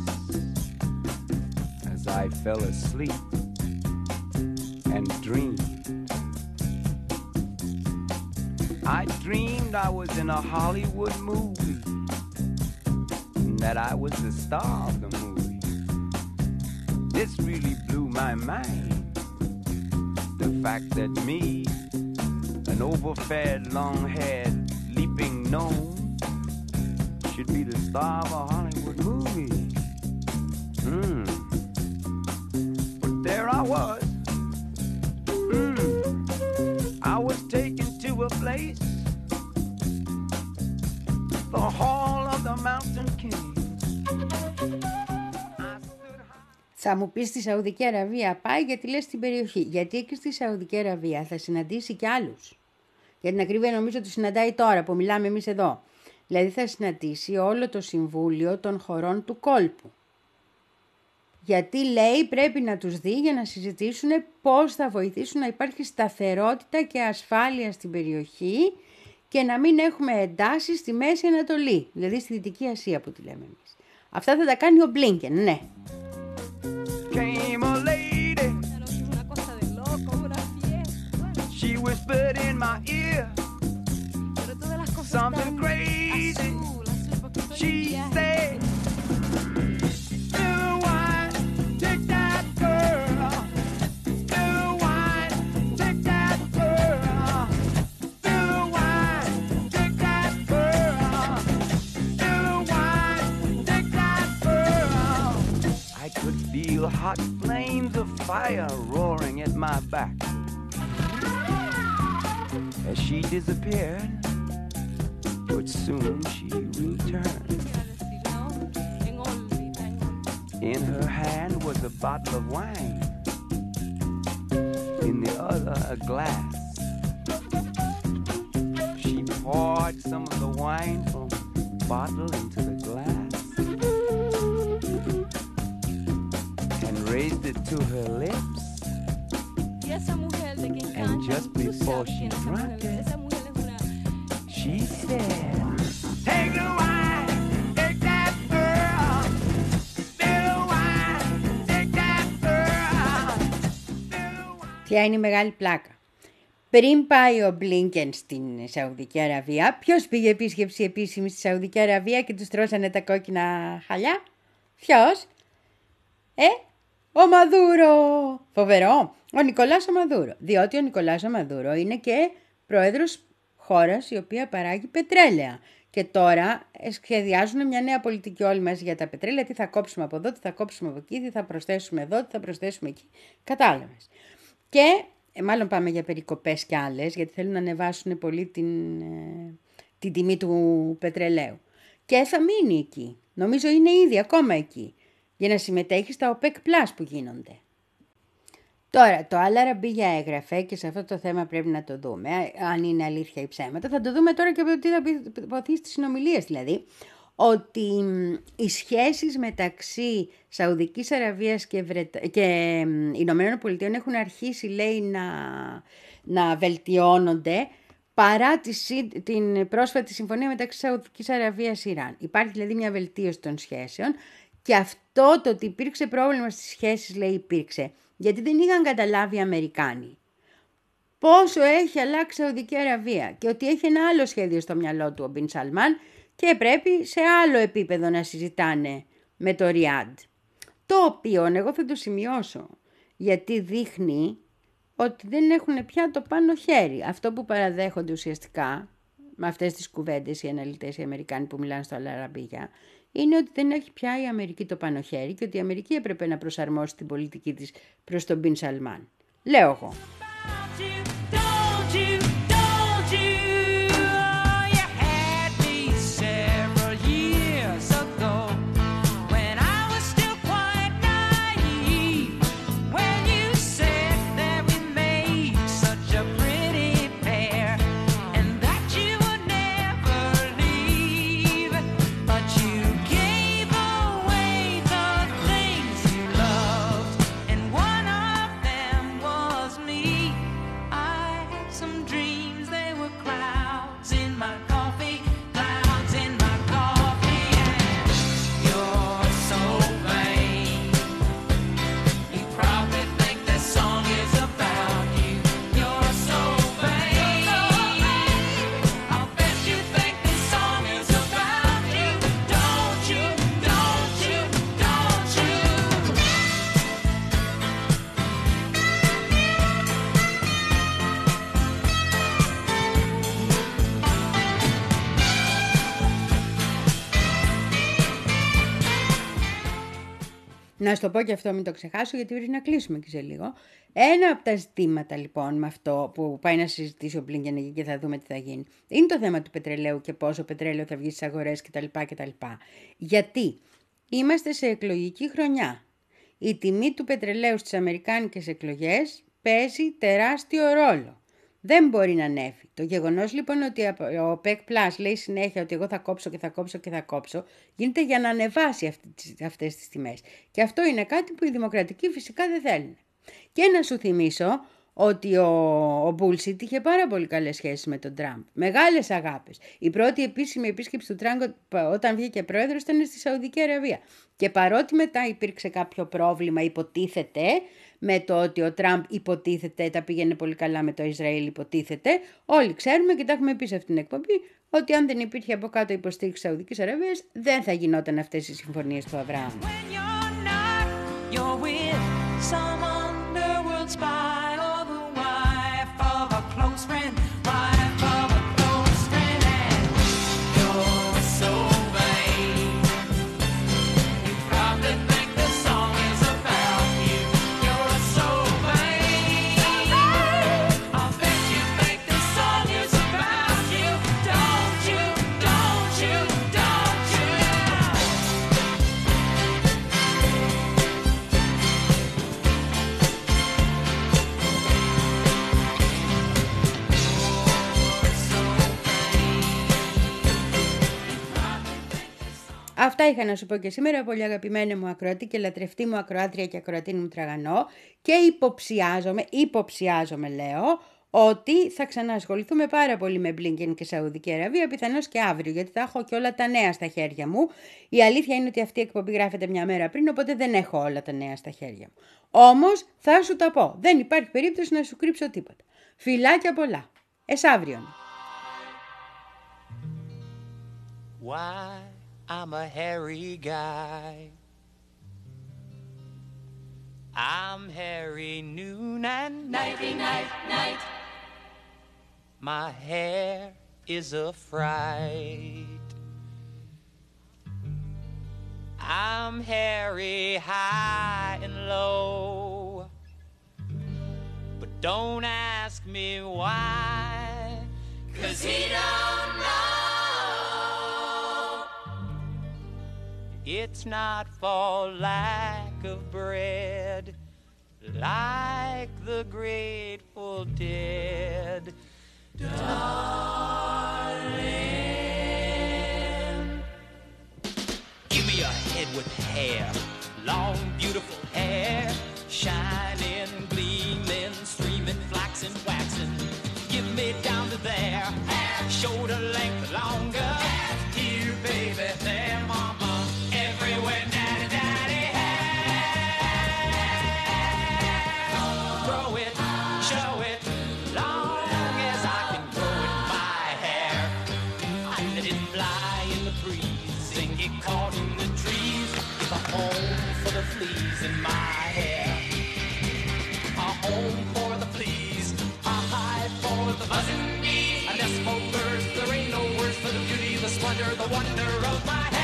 as I fell asleep and dreamed. I dreamed I was in a Hollywood movie, and that I was the star of the movie. This really blew my mind, the fact that me, an overfed, long-haired, leaping gnome, should be the star of a Hollywood movie. Hmm. But there I was. Hmm. I was taken to a place, the Hall of the Mountain King. Θα μου πεις στη Σαουδική Αραβία πάει, γιατί λες στην περιοχή. Γιατί εκεί στη Σαουδική Αραβία θα συναντήσει και άλλους. Για την ακρίβεια νομίζω ότι συναντάει τώρα που μιλάμε εμείς εδώ. Δηλαδή θα συναντήσει όλο το Συμβούλιο των χωρών του κόλπου. Γιατί λέει πρέπει να τους δει για να συζητήσουν πώς θα βοηθήσουν να υπάρχει σταθερότητα και ασφάλεια στην περιοχή και να μην έχουμε εντάσεις στη Μέση Ανατολή, δηλαδή στη Δυτική Ασία που τη λέμε εμείς. Αυτά θα τα κάνει ο Μπλίνκεν, ναι. Came a lady, she whispered in my ear something crazy. She said, "Still wine, take that girl. Still wine, take that girl. Still wine, take that girl. Still wine, take that girl." I could feel hot flames of fire roaring at my back as she disappeared, but soon she returned. In her hand was a bottle of wine, in the other a glass. She poured some of the wine from the bottle into the glass and raised it to her lips, and just before she drank it, she said, "Take the wine, take that girl. Still wine, take that girl. Still wine." Ποια είναι η μεγάλη πλάκα? Πριν πάει ο Μπλίνκεν στην Σαουδική Αραβία, ποιος πήγε επίσκεψη επίσημη στη Σαουδική Αραβία και τους τρώσανε τα κόκκινα χαλιά? Ποιος? Ε, ο Μαδούρο. Φοβερό. Ο Νικολάς ο Μαδούρο. Διότι ο Νικολάς ο Μαδούρο είναι και πρόεδρος χώρας η οποία παράγει πετρέλαια. Και τώρα σχεδιάζουν μια νέα πολιτική όλοι μαζί για τα πετρέλαια. Τι θα κόψουμε από εδώ, τι θα κόψουμε από εκεί, τι θα προσθέσουμε εδώ, τι θα προσθέσουμε εκεί. Κατάλαβες. Και ε, μάλλον πάμε για περικοπές κι άλλες, γιατί θέλουν να ανεβάσουν πολύ την, ε, την τιμή του πετρελαίου. Και θα μείνει εκεί. Νομίζω είναι ήδη ακόμα εκεί. Για να συμμετέχει στα ΟΠΕΚ Plus που γίνονται. Τώρα, το Al Arabiya έγραφε, και σε αυτό το θέμα πρέπει να το δούμε, αν είναι αλήθεια ή ψέματα. Θα το δούμε τώρα και από τι θα υποθεί στις συνομιλίες, δηλαδή, ότι οι σχέσεις μεταξύ Σαουδικής Αραβίας και, Βρετα... και Ηνωμένων Πολιτειών έχουν αρχίσει, λέει, να, να βελτιώνονται παρά τη, την πρόσφατη συμφωνία μεταξύ Σαουδικής Αραβίας και Ιράν. Υπάρχει δηλαδή μια βελτίωση των σχέσεων και αυτό το ότι υπήρξε πρόβλημα στις σχέσεις, λέει, υπήρξε. Γιατί δεν είχαν καταλάβει οι Αμερικάνοι πόσο έχει αλλάξει η Σαουδική Αραβία και ότι έχει ένα άλλο σχέδιο στο μυαλό του ο Μπιν Σαλμάν και πρέπει σε άλλο επίπεδο να συζητάνε με το Ριάντ. Το οποίο εγώ θα το σημειώσω, γιατί δείχνει ότι δεν έχουν πια το πάνω χέρι. Αυτό που παραδέχονται ουσιαστικά με αυτές τις κουβέντες οι αναλυτές οι Αμερικάνοι που μιλάνε στο Al Arabiya, είναι ότι δεν έχει πια η Αμερική το πάνω χέρι και ότι η Αμερική έπρεπε να προσαρμόσει την πολιτική της προς τον Μπιν Σαλμάν. Λέω εγώ. Να σου το πω και αυτό, μην το ξεχάσω, γιατί πρέπει να κλείσουμε και σε λίγο. Ένα από τα ζητήματα λοιπόν με αυτό που πάει να συζητήσει ο Blinken εκεί και θα δούμε τι θα γίνει, είναι το θέμα του πετρελαίου και πόσο πετρέλαιο θα βγει στις αγορές κτλ. κτλ. Γιατί είμαστε σε εκλογική χρονιά. Η τιμή του πετρελαίου στις αμερικάνικες εκλογές παίζει τεράστιο ρόλο. Δεν μπορεί να ανέβει. Το γεγονός λοιπόν ότι ο ΟΠΕΚ Plus λέει συνέχεια ότι εγώ θα κόψω και θα κόψω και θα κόψω, γίνεται για να ανεβάσει αυτές τις τιμές. Και αυτό είναι κάτι που οι δημοκρατικοί φυσικά δεν θέλουν. Και να σου θυμίσω ότι ο, ο Bullshit είχε πάρα πολύ καλές σχέσεις με τον Τραμπ. Μεγάλες αγάπες. Η πρώτη επίσημη επίσκεψη του Τραμπ όταν βγήκε πρόεδρος ήταν στη Σαουδική Αραβία. Και παρότι μετά υπήρξε κάποιο πρόβλημα, υποτίθεται, με το ότι ο Τραμπ υποτίθεται τα πήγαινε πολύ καλά με το Ισραήλ, υποτίθεται, όλοι ξέρουμε και τα έχουμε πει σε αυτήν την εκπομπή, ότι αν δεν υπήρχε από κάτω υποστήριξη της Σαουδικής Αραβίας, δεν θα γινόταν αυτές οι συμφωνίες του Αβραάμ. Αυτά είχα να σου πω και σήμερα, πολύ αγαπημένη μου ακροατή και λατρευτή μου ακροάτρια και ακροατίνη μου τραγανό, και υποψιάζομαι, υποψιάζομαι λέω, ότι θα ξανασχοληθούμε πάρα πολύ με Blinken και Σαουδική Αραβία, πιθανώς και αύριο, γιατί θα έχω και όλα τα νέα στα χέρια μου. Η αλήθεια είναι ότι αυτή η εκπομπή γράφεται μια μέρα πριν, οπότε δεν έχω όλα τα νέα στα χέρια μου. Όμως θα σου τα πω, δεν υπάρχει περίπτωση να σου κρύψω τίποτα. Φιλάκια πολλά. Εσαύριον. Why, I'm a hairy guy. I'm hairy noon and nighty night night. My hair is a fright. I'm hairy high and low, but don't ask me why, 'cause he don't know. It's not for lack of bread, like the Grateful Dead. Darling, give me a head with hair, long beautiful hair, shining, gleaming, streaming, flaxen, waxing. Give me down to there, shoulder length longer. Here, baby, there, mama, everywhere, daddy, daddy, hair. Grow it, show it, long as I can grow it, my hair. I let it fly in the breeze and get caught in the trees. It's a home for the fleas in my hair. A home for the fleas, a hive for the buzzing bees, a nest for birds. There ain't no words for the beauty, the splendor, the wonder of my hair.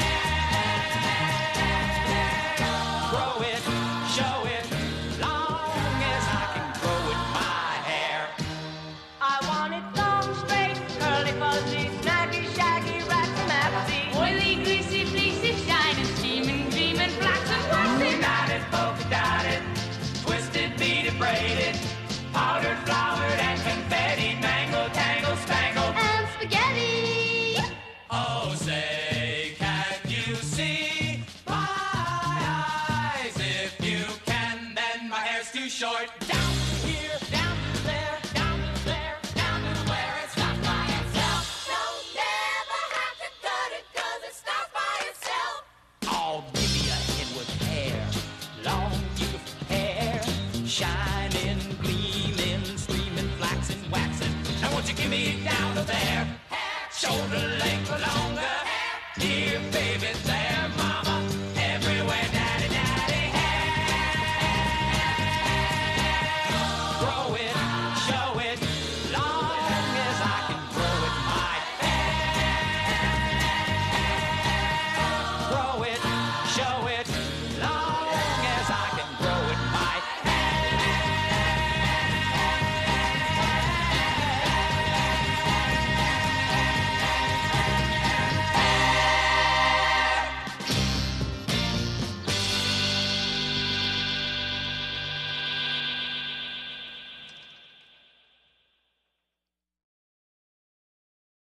Grow it, show it, long as I can grow it, my hair. I want it long, straight, curly, fuzzy, snaggy, shaggy, ratty, maxy, oily, greasy, fleecy, shining, steaming, gleaming, flax and waxy. Knotted, polka dotted, twisted, beaded, braided, powdered, flowered, and confetti, mangled, tangled, spangled, And spaghetti. oh, say, can you see my eyes? If you can, then my hair's too short. Down here, down to there, down to there, down to where it stops by itself. So never have to cut it 'cause it stops by itself. Oh, give me a head with hair, long, beautiful hair, shine.